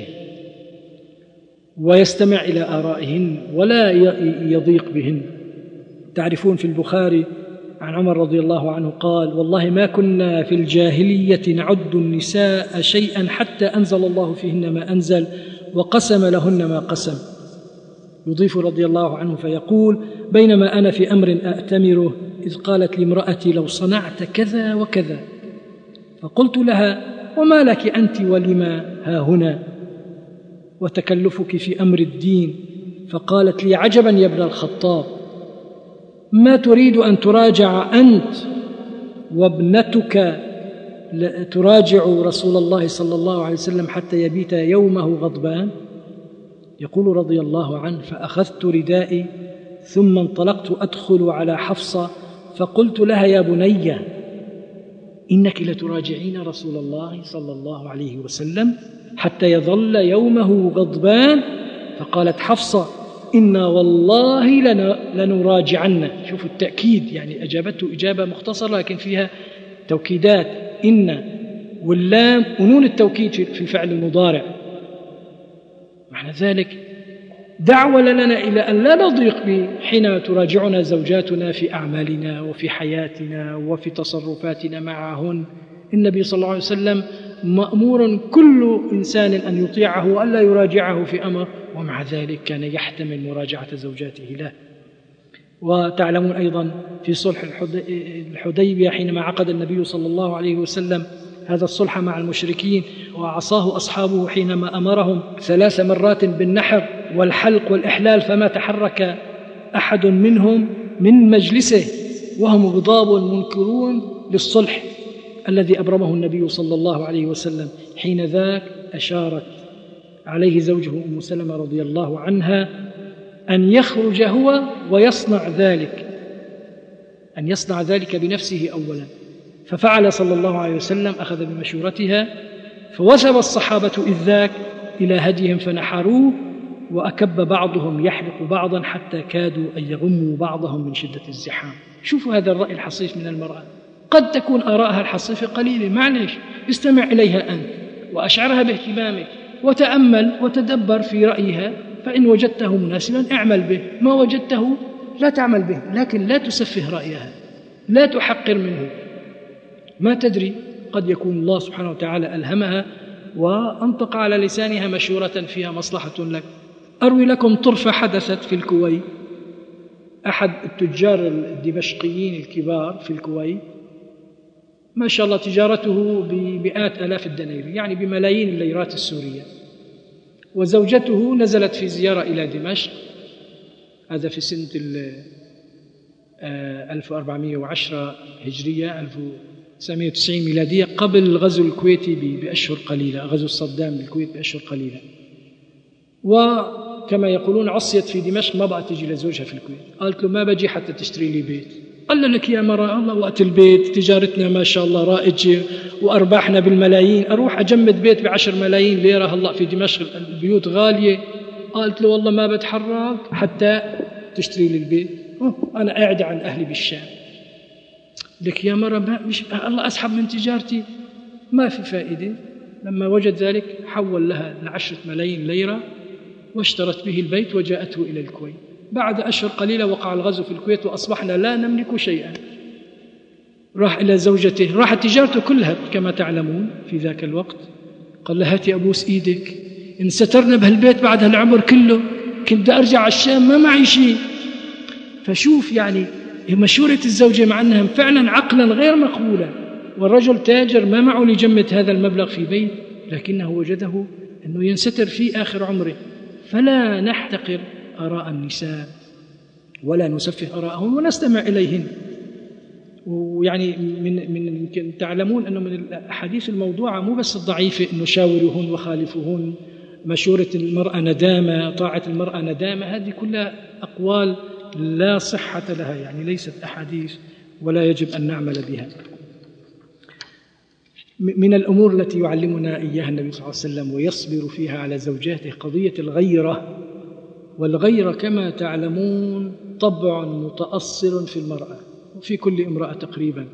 [SPEAKER 3] ويستمع إلى آرائهن ولا يضيق بهن. تعرفون في البخاري عن عمر رضي الله عنه قال والله ما كنا في الجاهلية نعد النساء شيئا حتى أنزل الله فيهن ما أنزل وقسم لهن ما قسم. يضيف رضي الله عنه فيقول بينما أنا في أمر أأتمره إذ قالت لامرأتي لو صنعت كذا وكذا، فقلت لها وما لك أنت ولما ها هنا وتكلفك في أمر الدين؟ فقالت لي عجبا يا ابن الخطاب ما تريد أن تراجع أنت وابنتك تراجع رسول الله صلى الله عليه وسلم حتى يبيت يومه غضبان؟ يقول رضي الله عنه فأخذت ردائي ثم انطلقت أدخل على حفصة فقلت لها يا بني إنك لتراجعين رسول الله صلى الله عليه وسلم حتى يظل يومه غضبان؟ فقالت حفصة إنا والله لنراجعن. شوفوا التأكيد، يعني أجابته إجابة مختصرة لكن فيها توكيدات، إن واللام ونون التوكيد في الفعل المضارع. معنى ذلك دعوة لنا إلى أن لا نضيق حين تراجعنا زوجاتنا في أعمالنا وفي حياتنا وفي تصرفاتنا معهن. النبي صلى الله عليه وسلم مأمور كل إنسان أن يطيعه وألا يراجعه في أمر، ومع ذلك كان يحتمل مراجعة زوجاته له. وتعلمون أيضا في صلح الحديبية حينما عقد النبي صلى الله عليه وسلم هذا الصلح مع المشركين وعصاه أصحابه حينما أمرهم 3 مرات بالنحر والحلق والإحلال فما تحرك أحد منهم من مجلسه وهم غضاب منكرون للصلح الذي أبرمه النبي صلى الله عليه وسلم. حين ذاك أشارت عليه زوجه أم سلمة رضي الله عنها أن يخرج هو ويصنع ذلك، أن يصنع ذلك بنفسه أولا. ففعل صلى الله عليه وسلم، أخذ بمشورتها، فوثب الصحابة إذ ذاك إلى هديهم فنحروه، وأكب بعضهم يحلق بعضا حتى كادوا أن يغموا بعضهم من شدة الزحام. شوفوا هذا الرأي الحصيف من المرأة، قد تكون آراءها الحصيفة قليلة، معليش، استمع إليها أنت وأشعرها باهتمامك وتأمل وتدبر في رأيها، فإن وجدته مناسبا اعمل به، ما وجدته لا تعمل به، لكن لا تسفه رأيها، لا تحقر منه. ما تدري، قد يكون الله سبحانه وتعالى ألهمها وأنطق على لسانها مشورة فيها مصلحة لك. أروي لكم طرفة حدثت في الكويت. أحد التجار الدمشقيين الكبار في الكويت، ما شاء الله تجارته بمئات آلاف الدنانير، يعني بملايين الليرات السورية، وزوجته نزلت في زيارة إلى دمشق، هذا في سنة 1410 هجرية 1990 ميلادية، قبل الغزو الكويتي بأشهر قليلة، غزو صدام للكويت بأشهر قليلة. وكما يقولون عصيت في دمشق، ما بقى تجي لزوجها في الكويت. قالت له ما بجي حتى تشتري لي بيت. قال لك يا مرة، الله وقت البيت تجارتنا ما شاء الله رائجة وأرباحنا بالملايين، أروح أجمد بيت ب10 ملايين ليرة هلأ في دمشق البيوت غالية. قالت له والله ما بتحرك حتى تشتري لي البيت، أنا قاعدة عن أهلي بالشام. لك يا مرة مش الله أسحب من تجارتي، ما في فائدة. لما وجد ذلك حول لها 10 ملايين ليرة واشترت به البيت وجاءته إلى الكويت. بعد أشهر قليلة وقع الغزو في الكويت وأصبحنا لا نملك شيئا. راح إلى زوجته، راحت تجارته كلها كما تعلمون في ذاك الوقت. قال لها هاتي أبوس إيدك، إن سترنا بهالبيت بعد هالعمر كله، كنت بدي أرجع على الشام ما معي شيء. فشوف يعني مشورة الزوجة مع أنها فعلا عقلا غير مقبولة، والرجل تاجر ما معه لجمة هذا المبلغ في بيت، لكنه وجده أنه ينستر في آخر عمره. فلا نحتقر آراء النساء ولا نسفه آراءهم ونستمع إليهن. ويعني من تعلمون أنه من الأحاديث الموضوعة مو بس الضعيفة أنه شاوروهن وخالفوهن، مشورة المرأة ندامة، طاعة المرأة ندامة، هذه كلها أقوال لا صحة لها، يعني ليست أحاديث ولا يجب أن نعمل بها. من الأمور التي يعلمنا إياها النبي صلى الله عليه وسلم ويصبر فيها على زوجاته قضية الغيرة. والغيرة كما تعلمون طبع متأصل في المرأة وفي كل امرأة تقريبا.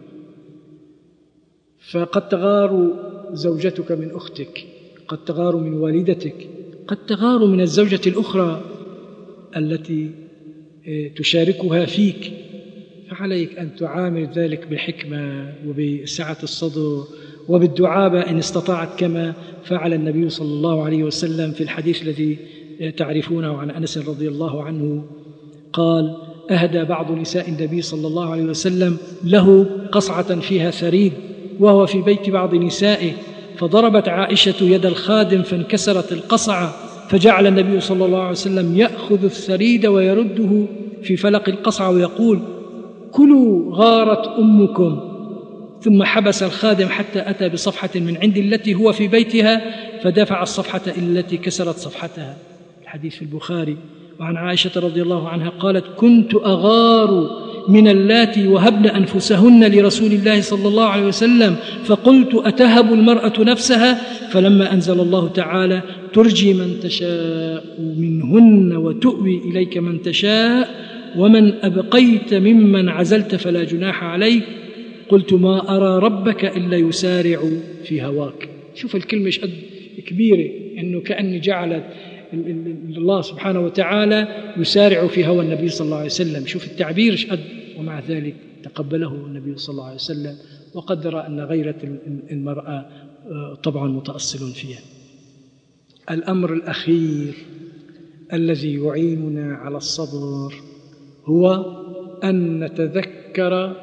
[SPEAKER 3] فقد تغار زوجتك من أختك، قد تغار من والدتك، قد تغار من الزوجة الأخرى التي تشاركها فيك. فعليك أن تعامل ذلك بحكمة وبسعة الصدر وبالدعابة إن استطاعت، كما فعل النبي صلى الله عليه وسلم في الحديث الذي تعرفونه عن أنس رضي الله عنه. قال أهدى بعض نساء النبي صلى الله عليه وسلم له قصعة فيها ثريد وهو في بيت بعض نسائه، فضربت عائشة يد الخادم فانكسرت القصعة، فجعل النبي صلى الله عليه وسلم يأخذ الثريد ويرده في فلق القصعة ويقول كلوا غارت أمكم، ثم حبس الخادم حتى أتى بصفحة من عند التي هو في بيتها فدفع الصفحة إلى التي كسرت صفحتها. الحديث في البخاري. وعن عائشة رضي الله عنها قالت كنت أغار من اللاتي وهبن أنفسهن لرسول الله صلى الله عليه وسلم، فقلت أتهب المرأة نفسها؟ فلما أنزل الله تعالى ترجي من تشاء منهن وتؤوي إليك من تشاء ومن أبقيت ممن عزلت فلا جناح عليك، قلت ما أرى ربك إلا يسارع في هواك. شوف الكلمة شقد كبيرة، إنه كأن جعلت الله سبحانه وتعالى يسارع في هوى النبي صلى الله عليه وسلم. شوف التعبير شقد، ومع ذلك تقبله النبي صلى الله عليه وسلم وقدر أن غيرة المرأة طبعا متأصل فيها. الأمر الأخير الذي يعيننا على الصبر هو أن نتذكر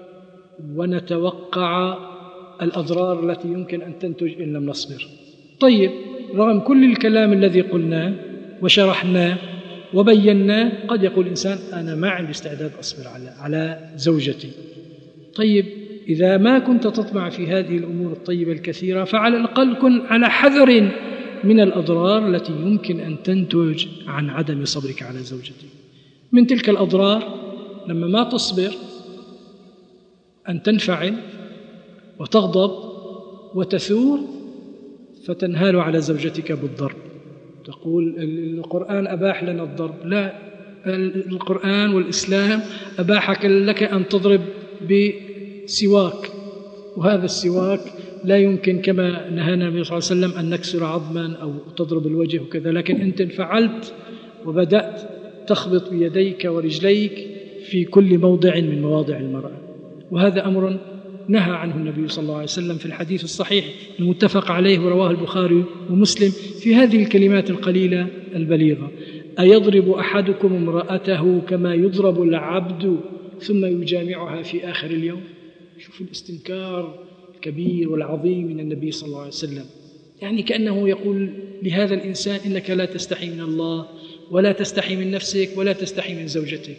[SPEAKER 3] ونتوقع الأضرار التي يمكن أن تنتج إن لم نصبر. طيب، رغم كل الكلام الذي قلناه وشرحناه وبيناه. قد يقول الإنسان أنا ما عندي استعداد أصبر على زوجتي. طيب إذا ما كنت تطمع في هذه الأمور الطيبة الكثيرة فعلى الأقل كن على حذر من الأضرار التي يمكن أن تنتج عن عدم صبرك على زوجتك. من تلك الأضرار لما ما تصبر أن تنفعل وتغضب وتثور فتنهال على زوجتك بالضرب. تقول القرآن أباح لنا الضرب. لا، القرآن والإسلام أباح لك أن تضرب بسواك، وهذا السواك لا يمكن كما نهانا النبي صلى الله عليه وسلم أن نكسر عظما أو تضرب الوجه وكذا، لكن أنت انفعلت وبدأت تخبط بيديك ورجليك في كل موضع من مواضع المرأة، وهذا أمر نهى عنه النبي صلى الله عليه وسلم في الحديث الصحيح المتفق عليه ورواه البخاري ومسلم في هذه الكلمات القليلة البليغة: أيضرب أحدكم امرأته كما يضرب العبد ثم يجامعها في آخر اليوم؟ شوف الاستنكار الكبير والعظيم من النبي صلى الله عليه وسلم، يعني كأنه يقول لهذا الإنسان إنك لا تستحي من الله ولا تستحي من نفسك ولا تستحي من زوجتك.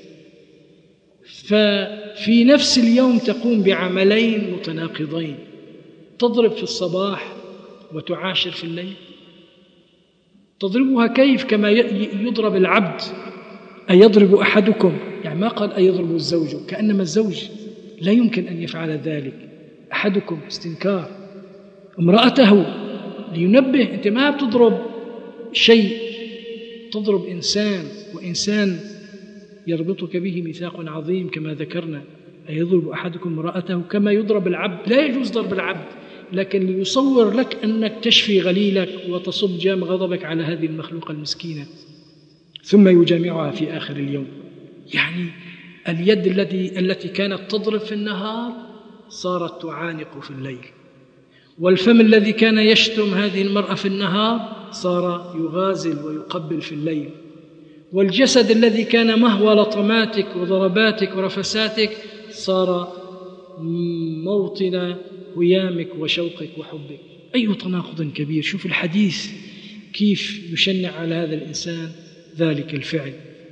[SPEAKER 3] ففي نفس اليوم تقوم بعملين متناقضين: تضرب في الصباح وتعاشر في الليل. تضربها كيف؟ كما يضرب العبد. أيضرب أحدكم، يعني ما قال أيضرب الزوج، كأنما الزوج لا يمكن أن يفعل ذلك. أحدكم استنكار. امرأته لينبه، أنت ما بتضرب شيء، تضرب إنسان، وإنسان يربطك به ميثاق عظيم كما ذكرنا. أيضرب أحدكم امرأته كما يضرب العبد. لا يجوز ضرب العبد، لكن ليصور لك أنك تشفي غليلك وتصب جام غضبك على هذه المخلوقة المسكينة. ثم يجامعها في آخر اليوم، يعني اليد التي كانت تضرب في النهار صارت تعانق في الليل، والفم الذي كان يشتم هذه المرأة في النهار صار يغازل ويقبل في الليل، والجسد الذي كان مهوى لطماتك وضرباتك ورفساتك صار موطن هيامك وشوقك وحبك. أي تناقض كبير! شوف الحديث كيف يشنع على هذا الإنسان ذلك الفعل.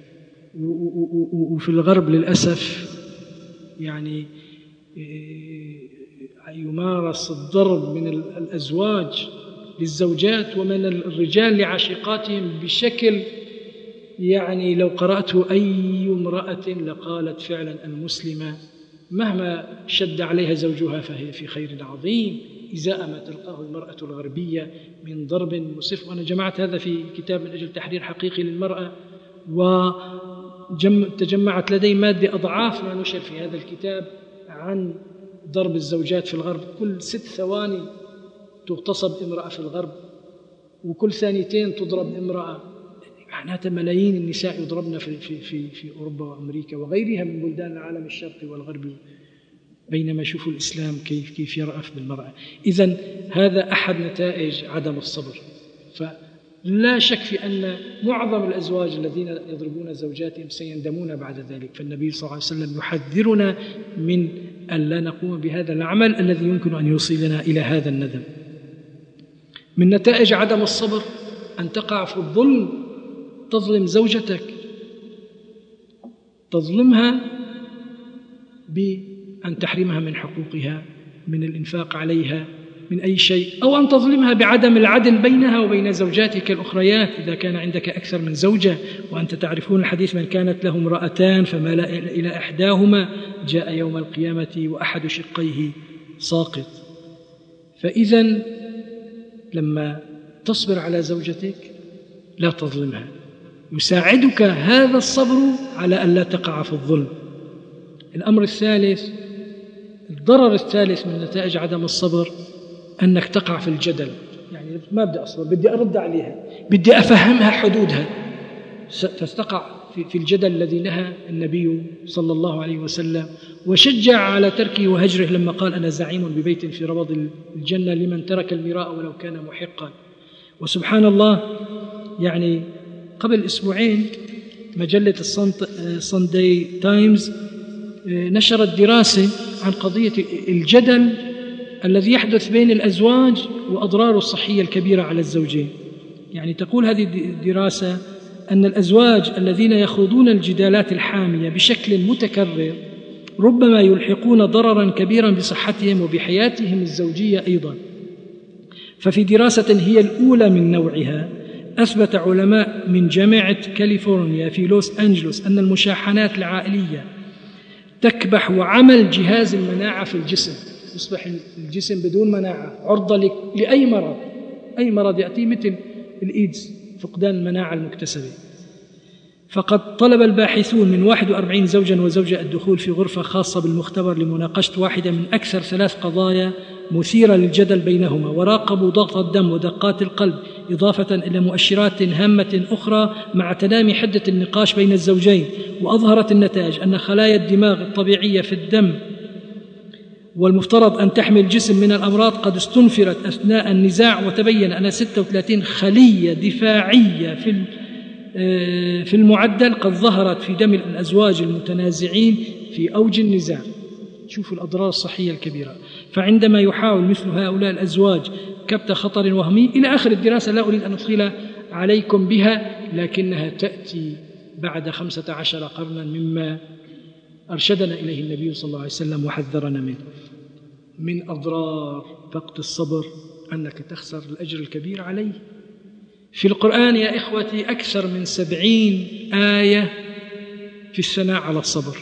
[SPEAKER 3] وفي الغرب للأسف يعني يمارس الضرب من الأزواج للزوجات ومن الرجال لعشيقاتهم بشكل يعني لو قرأته أي امرأة لقالت فعلا المسلمة مهما شد عليها زوجها فهي في خير عظيم إزاء ما تلقاه المرأة الغربية من ضرب مسف. وأنا جمعت هذا في كتاب من أجل تحرير حقيقي للمرأة، وتجمعت لدي مادة أضعاف ما نشر في هذا الكتاب عن ضرب الزوجات في الغرب. كل 6 ثواني تغتصب امرأة في الغرب، وكل 2 ثانيتين تضرب امرأة. معناتها ملايين النساء يضربن في أوروبا وأمريكا وغيرها من بلدان العالم الشرقي والغربي، بينما شوفوا الإسلام كيف يرأف بالمرأة. إذن هذا أحد نتائج عدم الصبر. فلا شك في أن معظم الأزواج الذين يضربون زوجاتهم سيندمون بعد ذلك، فالنبي صلى الله عليه وسلم يحذرنا من أن لا نقوم بهذا العمل الذي يمكن أن يوصلنا إلى هذا الندم. من نتائج عدم الصبر أن تقع في الظلم. تظلم زوجتك، تظلمها بأن تحرمها من حقوقها، من الإنفاق عليها، من أي شيء، أو أن تظلمها بعدم العدل بينها وبين زوجاتك الأخريات إذا كان عندك أكثر من زوجة. وأنت تعرفون الحديث: من كانت له امرأتان فمال إلى إحداهما جاء يوم القيامة وأحد شقيه ساقط. فإذا لما تصبر على زوجتك لا تظلمها، يساعدك هذا الصبر على أن لا تقع في الظلم. الأمر الثالث، الضرر الثالث من نتائج عدم الصبر أنك تقع في الجدل. يعني ما بدي أصبر، بدي أرد عليها، بدي أفهمها حدودها، فتقع في الجدل الذي نهى النبي صلى الله عليه وسلم وشجع على تركه وهجره لما قال: أنا زعيم ببيت في ربض الجنة لمن ترك المراء ولو كان محقا. وسبحان الله، يعني قبل أسبوعين مجلة السانداي تايمز نشرت دراسة عن قضية الجدل الذي يحدث بين الأزواج وأضراره الصحية الكبيرة على الزوجين. يعني تقول هذه الدراسة أن الأزواج الذين يخوضون الجدالات الحامية بشكل متكرر ربما يلحقون ضرراً كبيراً بصحتهم وبحياتهم الزوجية أيضاً. ففي دراسة هي الأولى من نوعها أثبت علماء من جامعة كاليفورنيا في لوس أنجلوس أن المشاحنات العائلية تكبح وعمل جهاز المناعة في الجسم، يصبح الجسم بدون مناعة عرضة لأي مرض، أي مرض يأتي مثل الإيدز، فقدان المناعة المكتسبة. فقد طلب الباحثون من 41 زوجا وزوجة الدخول في غرفة خاصة بالمختبر لمناقشة واحدة من أكثر 3 قضايا مثيرة للجدل بينهما، وراقبوا ضغط الدم ودقات القلب إضافة إلى مؤشرات هامة أخرى مع تنامي حدة النقاش بين الزوجين. وأظهرت النتائج أن خلايا الدماغ الطبيعية في الدم والمفترض أن تحمي الجسم من الأمراض قد استنفرت أثناء النزاع، وتبين أن 36 خلية دفاعية في المعدل قد ظهرت في دم الأزواج المتنازعين في أوج النزاع. شوفوا الأضرار الصحية الكبيرة. فعندما يحاول مثل هؤلاء الأزواج كبت خطر وهمي إلى آخر الدراسة، لا أريد أن أطيل عليكم بها، لكنها تأتي بعد 15 قرنا مما أرشدنا إليه النبي صلى الله عليه وسلم وحذرنا منه. من أضرار فقد الصبر أنك تخسر الأجر الكبير عليه. في القرآن يا إخوتي أكثر من 70 آية في الثناء على الصبر،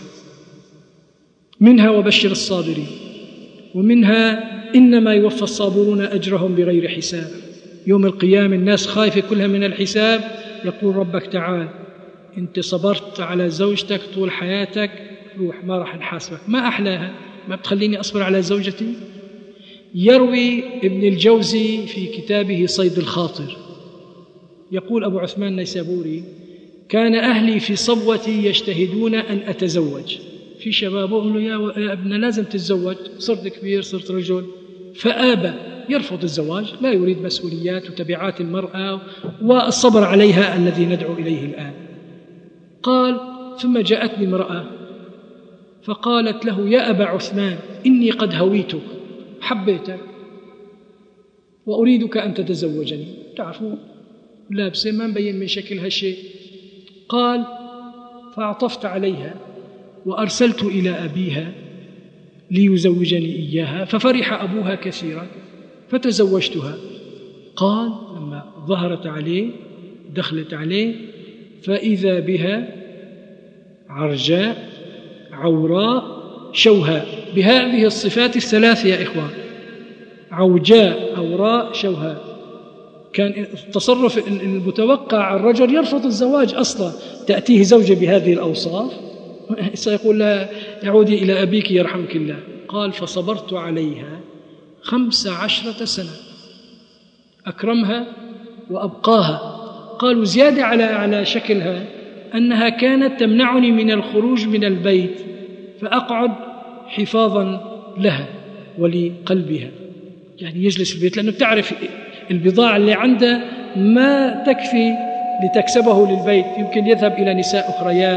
[SPEAKER 3] منها وبشر الصابرين، ومنها إنما يوفى الصابرون أجرهم بغير حساب. يوم القيامة الناس خايفة كلها من الحساب، يقول ربك تعال أنت صبرت على زوجتك طول حياتك، روح ما راح نحاسبك. ما أحلاها، ما بتخليني أصبر على زوجتي. يروي ابن الجوزي في كتابه صيد الخاطر، يقول أبو عثمان النيسابوري: كان أهلي في صبوتي يجتهدون أن أتزوج. في شباب يقولوا يا ابن لازم تتزوج، صرت كبير صرت رجل، فآبى يرفض الزواج، لا يريد مسؤوليات وتبعات المرأة والصبر عليها الذي ندعو إليه الآن. قال: ثم جاءتني امرأة فقالت له: يا أبا عثمان إني قد هويتك، حبيتك وأريدك أن تتزوجني. تعرفوا لابسة ما مبين من شكلها شيء. قال: فأعطفت عليها وأرسلت إلى أبيها ليزوجني إياها، ففرح أبوها كثيرا فتزوجتها. قال: لما ظهرت عليه دخلت عليه فإذا بها عرجاء عوراء شوهاء، بهذه الصفات الثلاث يا إخوان: عوجاء عوراء شوهاء. كان التصرف المتوقع الرجل يرفض الزواج أصلا، تأتيه زوجة بهذه الأوصاف سيقول لها اعودي إلى أبيك يرحمك الله. قال: فصبرت عليها 15 سنة أكرمها وأبقاها. قالوا زيادة على شكلها أنها كانت تمنعني من الخروج من البيت فأقعد حفاظا لها ولقلبها، يعني يجلس في البيت، لأنه بتعرف البضاعة اللي عنده ما تكفي لتكسبه للبيت، يمكن يذهب إلى نساء أخريات،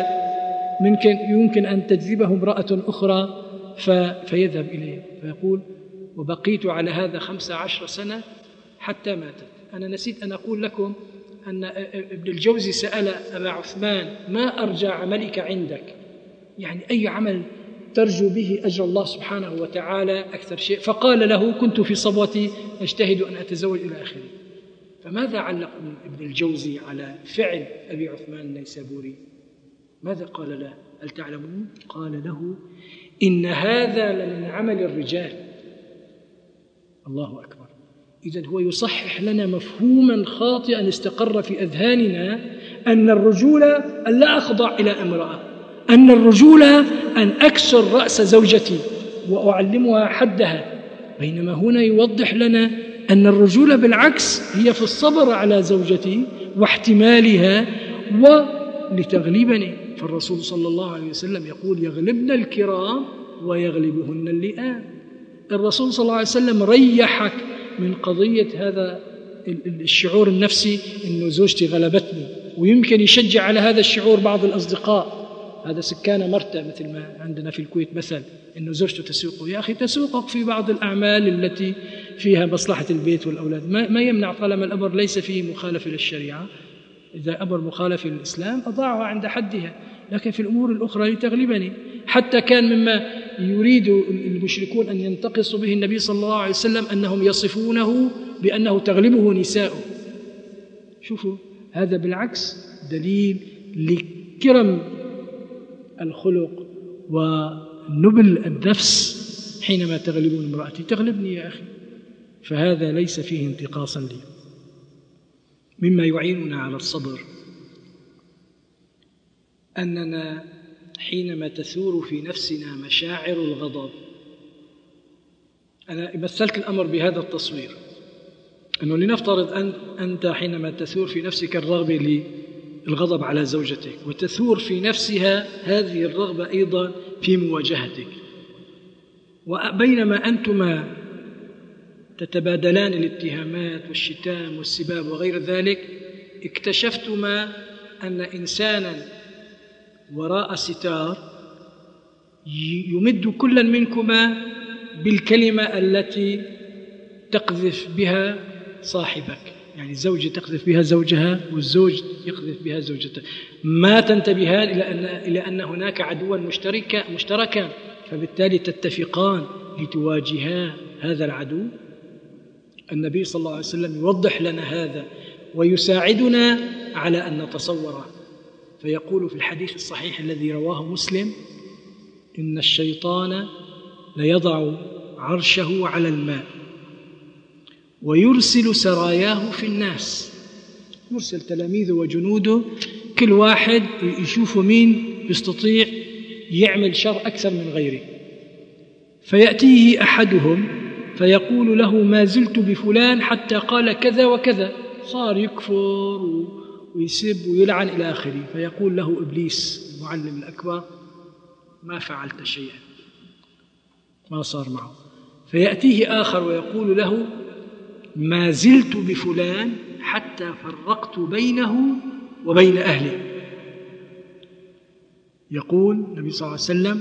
[SPEAKER 3] يمكن أن تجذبه امرأة أخرى فيذهب إليه. فيقول: وبقيت على هذا 15 سنة حتى ماتت. أنا نسيت أن أقول لكم أن ابن الجوزي سأل أبا عثمان: ما أرجى عملك عندك؟ يعني أي عمل ترجو به أجر الله سبحانه وتعالى أكثر شيء؟ فقال له: كنت في صبوتي أجتهد أن أتزوج إلى آخره. فماذا علق ابن الجوزي على فعل أبي عثمان النيسابوري؟ ماذا قال له؟ هل تعلمون؟ قال له: إن هذا لمن عمل الرجال. الله أكبر. إذن هو يصحح لنا مفهوما خاطئا استقر في أذهاننا أن الرجولة أن لا أخضع إلى امرأة، أن الرجولة أن أكسر رأس زوجتي وأعلمها حدها، بينما هنا يوضح لنا أن الرجولة بالعكس هي في الصبر على زوجتي واحتمالها ولتغلبني. فالرسول صلى الله عليه وسلم يقول: يغلبن الكرام ويغلبهن اللئام. الرسول صلى الله عليه وسلم ريحك من قضية هذا الشعور النفسي إنه زوجتي غلبتني، ويمكن يشجع على هذا الشعور بعض الأصدقاء. هذا سكان مرتة مثل ما عندنا في الكويت مثل، إنه زوجته تسوقه. يا أخي تسوقك في بعض الأعمال التي فيها مصلحة البيت والأولاد، ما يمنع طالما الأمر ليس فيه مخالفة للشريعة. إذا أمر مخالف للإسلام أضاعها عند حدها، لكن في الأمور الأخرى لتغلبني. حتى كان مما يريد المشركون أن ينتقصوا به النبي صلى الله عليه وسلم أنهم يصفونه بأنه تغلبه نساؤه. شوفوا، هذا بالعكس دليل لكرم الخلق ونبل النفس حينما تغلبون امرأتي تغلبني يا أخي، فهذا ليس فيه انتقاصا لي. مما يعيننا على الصبر أننا حينما تثور في نفسنا مشاعر الغضب، أنا مثلت الأمر بهذا التصوير، أنه لنفترض أنت حينما تثور في نفسك الرغبة للغضب على زوجتك، وتثور في نفسها هذه الرغبة أيضا في مواجهتك، وبينما أنتما تتبادلان الاتهامات والشتام والسباب وغير ذلك، اكتشفتما أن إنسانا وراء ستار يمد كلا منكما بالكلمة التي تقذف بها صاحبك، يعني الزوجة تقذف بها زوجها والزوج يقذف بها زوجته، ما تنتبهان إلى أن هناك عدوا مشتركا، فبالتالي تتفقان لتواجها هذا العدو. النبي صلى الله عليه وسلم يوضح لنا هذا ويساعدنا على أن نتصوره، فيقول في الحديث الصحيح الذي رواه مسلم: إن الشيطان ليضع عرشه على الماء ويرسل سراياه في الناس، يرسل تلاميذه وجنوده، كل واحد يشوف مين يستطيع يعمل شر أكثر من غيره، فيأتيه أحدهم فيقول له: ما زلت بفلان حتى قال كذا وكذا، صار يكفر ويسب ويلعن إلى آخره، فيقول له إبليس المعلم الأكبر: ما فعلت شيئا، ما صار معه. فيأتيه آخر ويقول له: ما زلت بفلان حتى فرقت بينه وبين أهله. يقول النبي صلى الله عليه وسلم: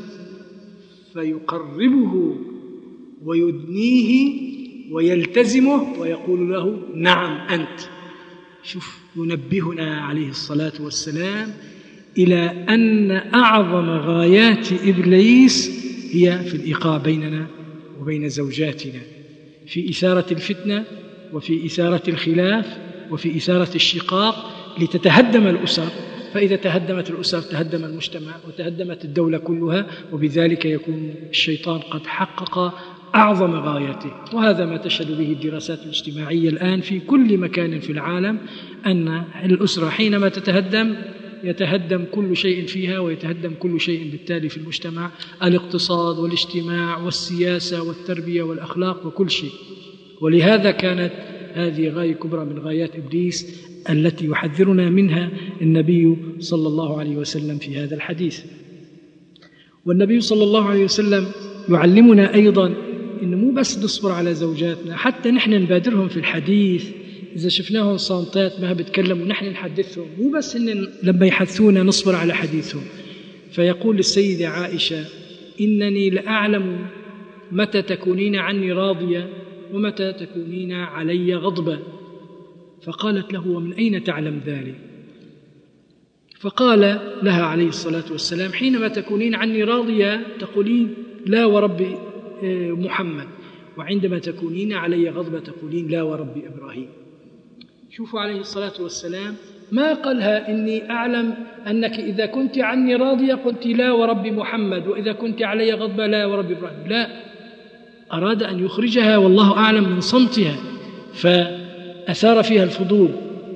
[SPEAKER 3] فيقربه ويدنيه ويلتزمه ويقول له: نعم أنت. شوف، ينبهنا عليه الصلاة والسلام إلى أن أعظم غايات إبليس هي في الإيقاع بيننا وبين زوجاتنا، في إثارة الفتنة وفي إثارة الخلاف وفي إثارة الشقاق لتتهدم الأسر، فإذا تهدمت الأسر تهدم المجتمع وتهدمت الدولة كلها، وبذلك يكون الشيطان قد حقق أعظم غايته. وهذا ما تشهد به الدراسات الاجتماعية الآن في كل مكان في العالم، أن الأسرة حينما تتهدم يتهدم كل شيء فيها ويتهدم كل شيء بالتالي في المجتمع، الاقتصاد والاجتماع والسياسة والتربية والأخلاق وكل شيء. ولهذا كانت هذه غاية كبرى من غايات إبليس التي يحذرنا منها النبي صلى الله عليه وسلم في هذا الحديث. والنبي صلى الله عليه وسلم يعلمنا أيضا إنه مو بس نصبر على زوجاتنا، حتى نحن نبادرهم في الحديث، إذا شفناهم صامتات ما بتكلموا نحن نحدثهم، مو بس إن لما يحدثونا نصبر على حديثهم. فيقول للسيدة عائشة: إنني لأعلم متى تكونين عني راضية ومتى تكونين علي غضبة. فقالت له: ومن أين تعلم ذلك؟ فقال لها عليه الصلاة والسلام: حينما تكونين عني راضية تقولين لا ورب محمد، وعندما تكونين علي غضبة تقولين لا ورب إبراهيم. شوفوا عليه الصلاة والسلام ما قالها إني أعلم أنك إذا كنت عني راضية قلت لا ورب محمد، وإذا كنت علي غضبة لا ورب إبراهيم، لا، أراد أن يخرجها والله أعلم من صمتها، فأثار فيها الفضول: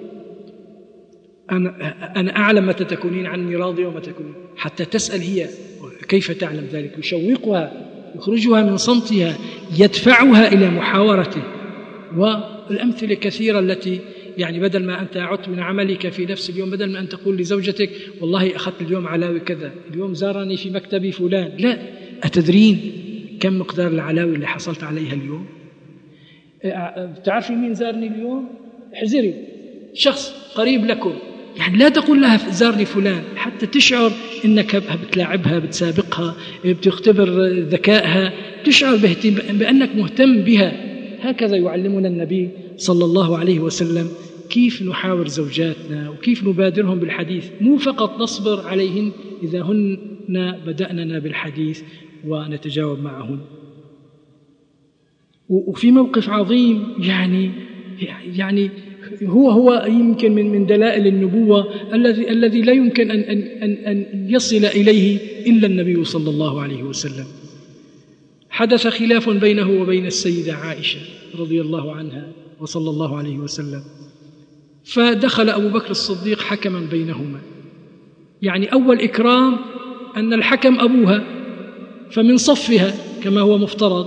[SPEAKER 3] أنا أعلم متى تكونين عني راضية ومتى تكونين، حتى تسأل هي كيف تعلم ذلك، يشوقها، يخرجها من صمتها، يدفعها إلى محاورته. والأمثلة كثيرة التي يعني بدل ما أنت عدت من عملك في نفس اليوم، بدل ما أن تقول لزوجتك والله أخذت اليوم علاوي كذا، اليوم زارني في مكتبي فلان، لا، أتدرين كم مقدار العلاوي اللي حصلت عليها اليوم؟ تعرفي مين زارني اليوم؟ احذري شخص قريب لكم، يعني لا تقول لها زارني فلان، حتى تشعر إنك بتلاعبها، بتسابقها، بتختبر ذكائها، تشعر بأنك مهتم بها. هكذا يعلمنا النبي صلى الله عليه وسلم كيف نحاور زوجاتنا وكيف نبادرهم بالحديث، مو فقط نصبر عليهن إذا هن بدأننا بالحديث ونتجاوب معهن. وفي موقف عظيم يعني هو يمكن من دلائل النبوة الذي لا يمكن أن يصل إليه إلا النبي صلى الله عليه وسلم. حدث خلاف بينه وبين السيدة عائشة رضي الله عنها وصلى الله عليه وسلم، فدخل أبو بكر الصديق حكما بينهما. يعني أول إكرام أن الحكم أبوها فمن صفها كما هو مفترض،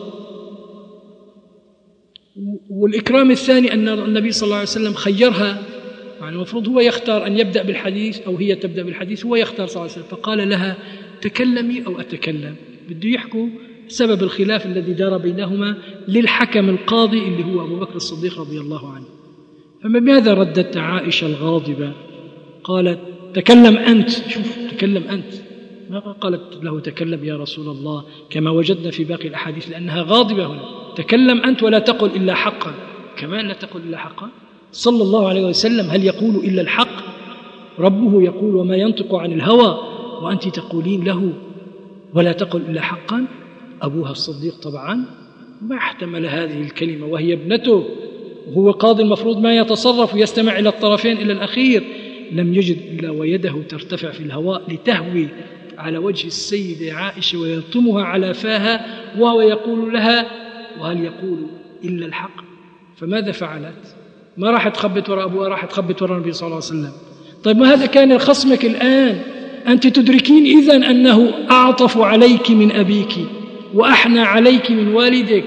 [SPEAKER 3] والإكرام الثاني أن النبي صلى الله عليه وسلم خيرها، يعني المفروض هو يختار أن يبدأ بالحديث أو هي تبدأ بالحديث، هو يختار صلى الله عليه وسلم، فقال لها تكلمي أو أتكلم. بده يحكوا سبب الخلاف الذي دار بينهما للحكم القاضي اللي هو أبو بكر الصديق رضي الله عنه. فماذا ردت عائشة الغاضبة؟ قالت تكلم أنت. شوف، تكلم أنت، ما قالت له تكلم يا رسول الله كما وجدنا في باقي الأحاديث، لأنها غاضبة هنا. تكلم أنت ولا تقل إلا حقا، كمان لا تقل إلا حقا. صلى الله عليه وسلم هل يقول إلا الحق؟ ربه يقول وما ينطق عن الهوى، وأنت تقولين له ولا تقل إلا حقا. أبوها الصديق طبعا ما احتمل هذه الكلمة وهي ابنته، وهو قاضي المفروض ما يتصرف ويستمع إلى الطرفين إلى الأخير. لم يجد إلا ويده ترتفع في الهواء لتهوي على وجه السيدة عائشة ويلطمها على فاها، وهو يقول لها وهل يقول إلا الحق؟ فماذا فعلت؟ ما راح تخبت وراء أبوها، راح تخبت وراء النبي صلى الله عليه وسلم. طيب ما هذا كان خصمك الآن؟ أنت تدركين إذن أنه أعطف عليك من أبيك وأحنى عليك من والدك،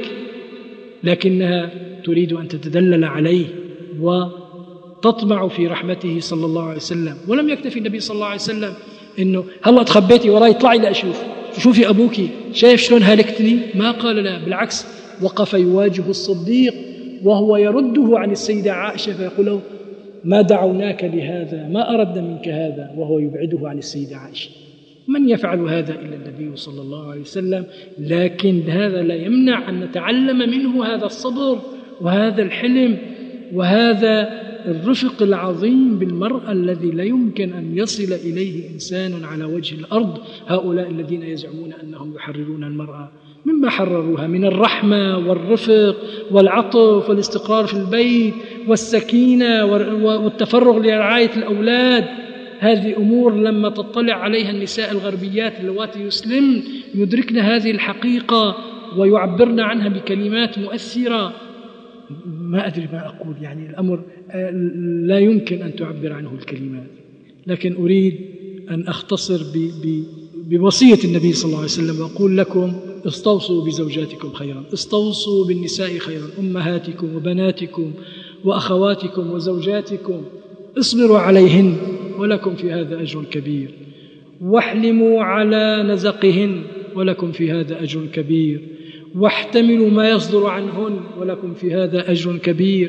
[SPEAKER 3] لكنها تريد أن تتدلل عليه وتطمع في رحمته صلى الله عليه وسلم. ولم يكتفي النبي صلى الله عليه وسلم إنه هلا تخبيتي وراي اطلعي لأشوف، شوفي أبوك شايف شلون هلكتني، ما قال لا، بالعكس وقف يواجه الصديق وهو يرده عن السيدة عائشة فيقول له ما دعوناك لهذا، ما أردنا منك هذا، وهو يبعده عن السيدة عائشة. من يفعل هذا إلا النبي صلى الله عليه وسلم. لكن هذا لا يمنع أن نتعلم منه هذا الصبر وهذا الحلم وهذا الرفق العظيم بالمرأة الذي لا يمكن أن يصل إليه إنسان على وجه الأرض. هؤلاء الذين يزعمون أنهم يحررون المرأة، مما حرروها من الرحمة والرفق والعطف والاستقرار في البيت والسكينة والتفرغ لرعاية الأولاد. هذه أمور لما تطلع عليها النساء الغربيات اللواتي يسلمن يدركن هذه الحقيقة ويعبرن عنها بكلمات مؤثرة. ما أدري ما أقول، يعني الأمر لا يمكن أن تعبر عنه الكلمات، لكن أريد أن أختصر بوصية النبي صلى الله عليه وسلم وأقول لكم استوصوا بزوجاتكم خيرا، استوصوا بالنساء خيرا، أمهاتكم وبناتكم وأخواتكم وزوجاتكم، اصبروا عليهن ولكم في هذا أجر كبير، واحلموا على نزقهن ولكم في هذا أجر كبير، واحتملوا ما يصدر عنهن ولكم في هذا أجر كبير.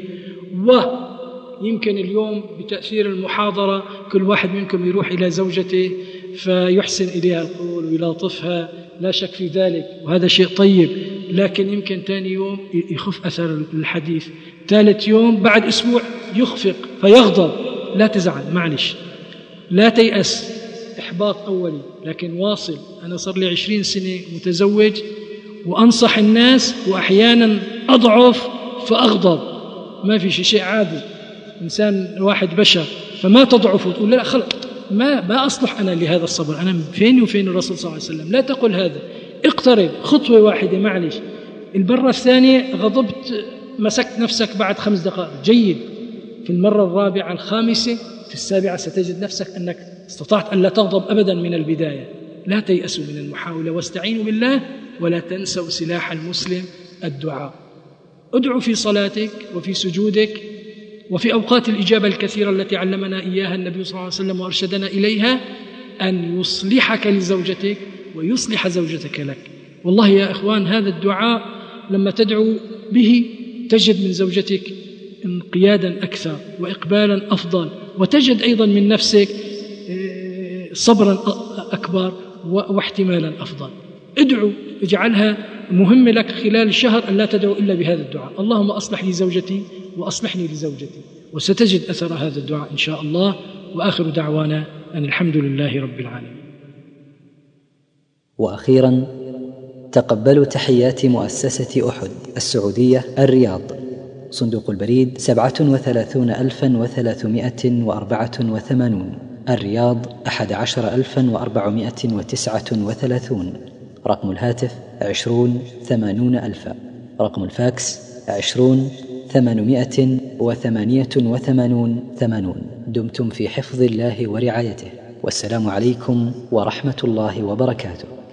[SPEAKER 3] ويمكن اليوم بتأثير المحاضرة كل واحد منكم يروح إلى زوجته فيحسن إليها القول ويلاطفها، لا شك في ذلك وهذا شيء طيب، لكن يمكن ثاني يوم يخف أثر الحديث، ثالث يوم بعد أسبوع يخفق فيغضب. لا تزعل، معلش، لا تيأس، إحباط أولي، لكن واصل. أنا صار لي 20 سنة متزوج وأنصح الناس وأحيانا أضعف فأغضب، ما في شيء عادي، إنسان واحد بشر، فما تضعف وتقول لا خلق ما أصلح أنا لهذا الصبر، أنا فيني وفين الرسول صلى الله عليه وسلم. لا تقل هذا، اقترب خطوة واحدة، معلش. المرة الثانية غضبت، مسكت نفسك بعد 5 دقائق، جيد. في المرة الرابعة الخامسة في السابعة ستجد نفسك أنك استطعت أن لا تغضب أبدا من البداية. لا تيأسوا من المحاولة واستعينوا بالله، ولا تنسوا سلاح المسلم الدعاء. ادعوا في صلاتك وفي سجودك وفي أوقات الإجابة الكثيرة التي علمنا إياها النبي صلى الله عليه وسلم وأرشدنا إليها، أن يصلحك لزوجتك ويصلح زوجتك لك. والله يا إخوان هذا الدعاء لما تدعو به تجد من زوجتك انقيادا أكثر وإقبالا أفضل، وتجد أيضا من نفسك صبرا أكبر واحتمالا أفضل. ادعو، اجعلها مهم لك خلال الشهر أن لا تدعو إلا بهذا الدعاء: اللهم أصلح لي زوجتي وأصلحني لزوجتي، وستجد أثر هذا الدعاء إن شاء الله. وآخر دعوانا أن الحمد لله رب العالمين.
[SPEAKER 1] وأخيرا تقبلوا تحيات مؤسسة أحد السعودية الرياض، صندوق البريد 37384، الرياض 11439، رقم الهاتف 20 80 1000، رقم الفاكس 20 888 80. دمتم في حفظ الله ورعايته، والسلام عليكم ورحمة الله وبركاته.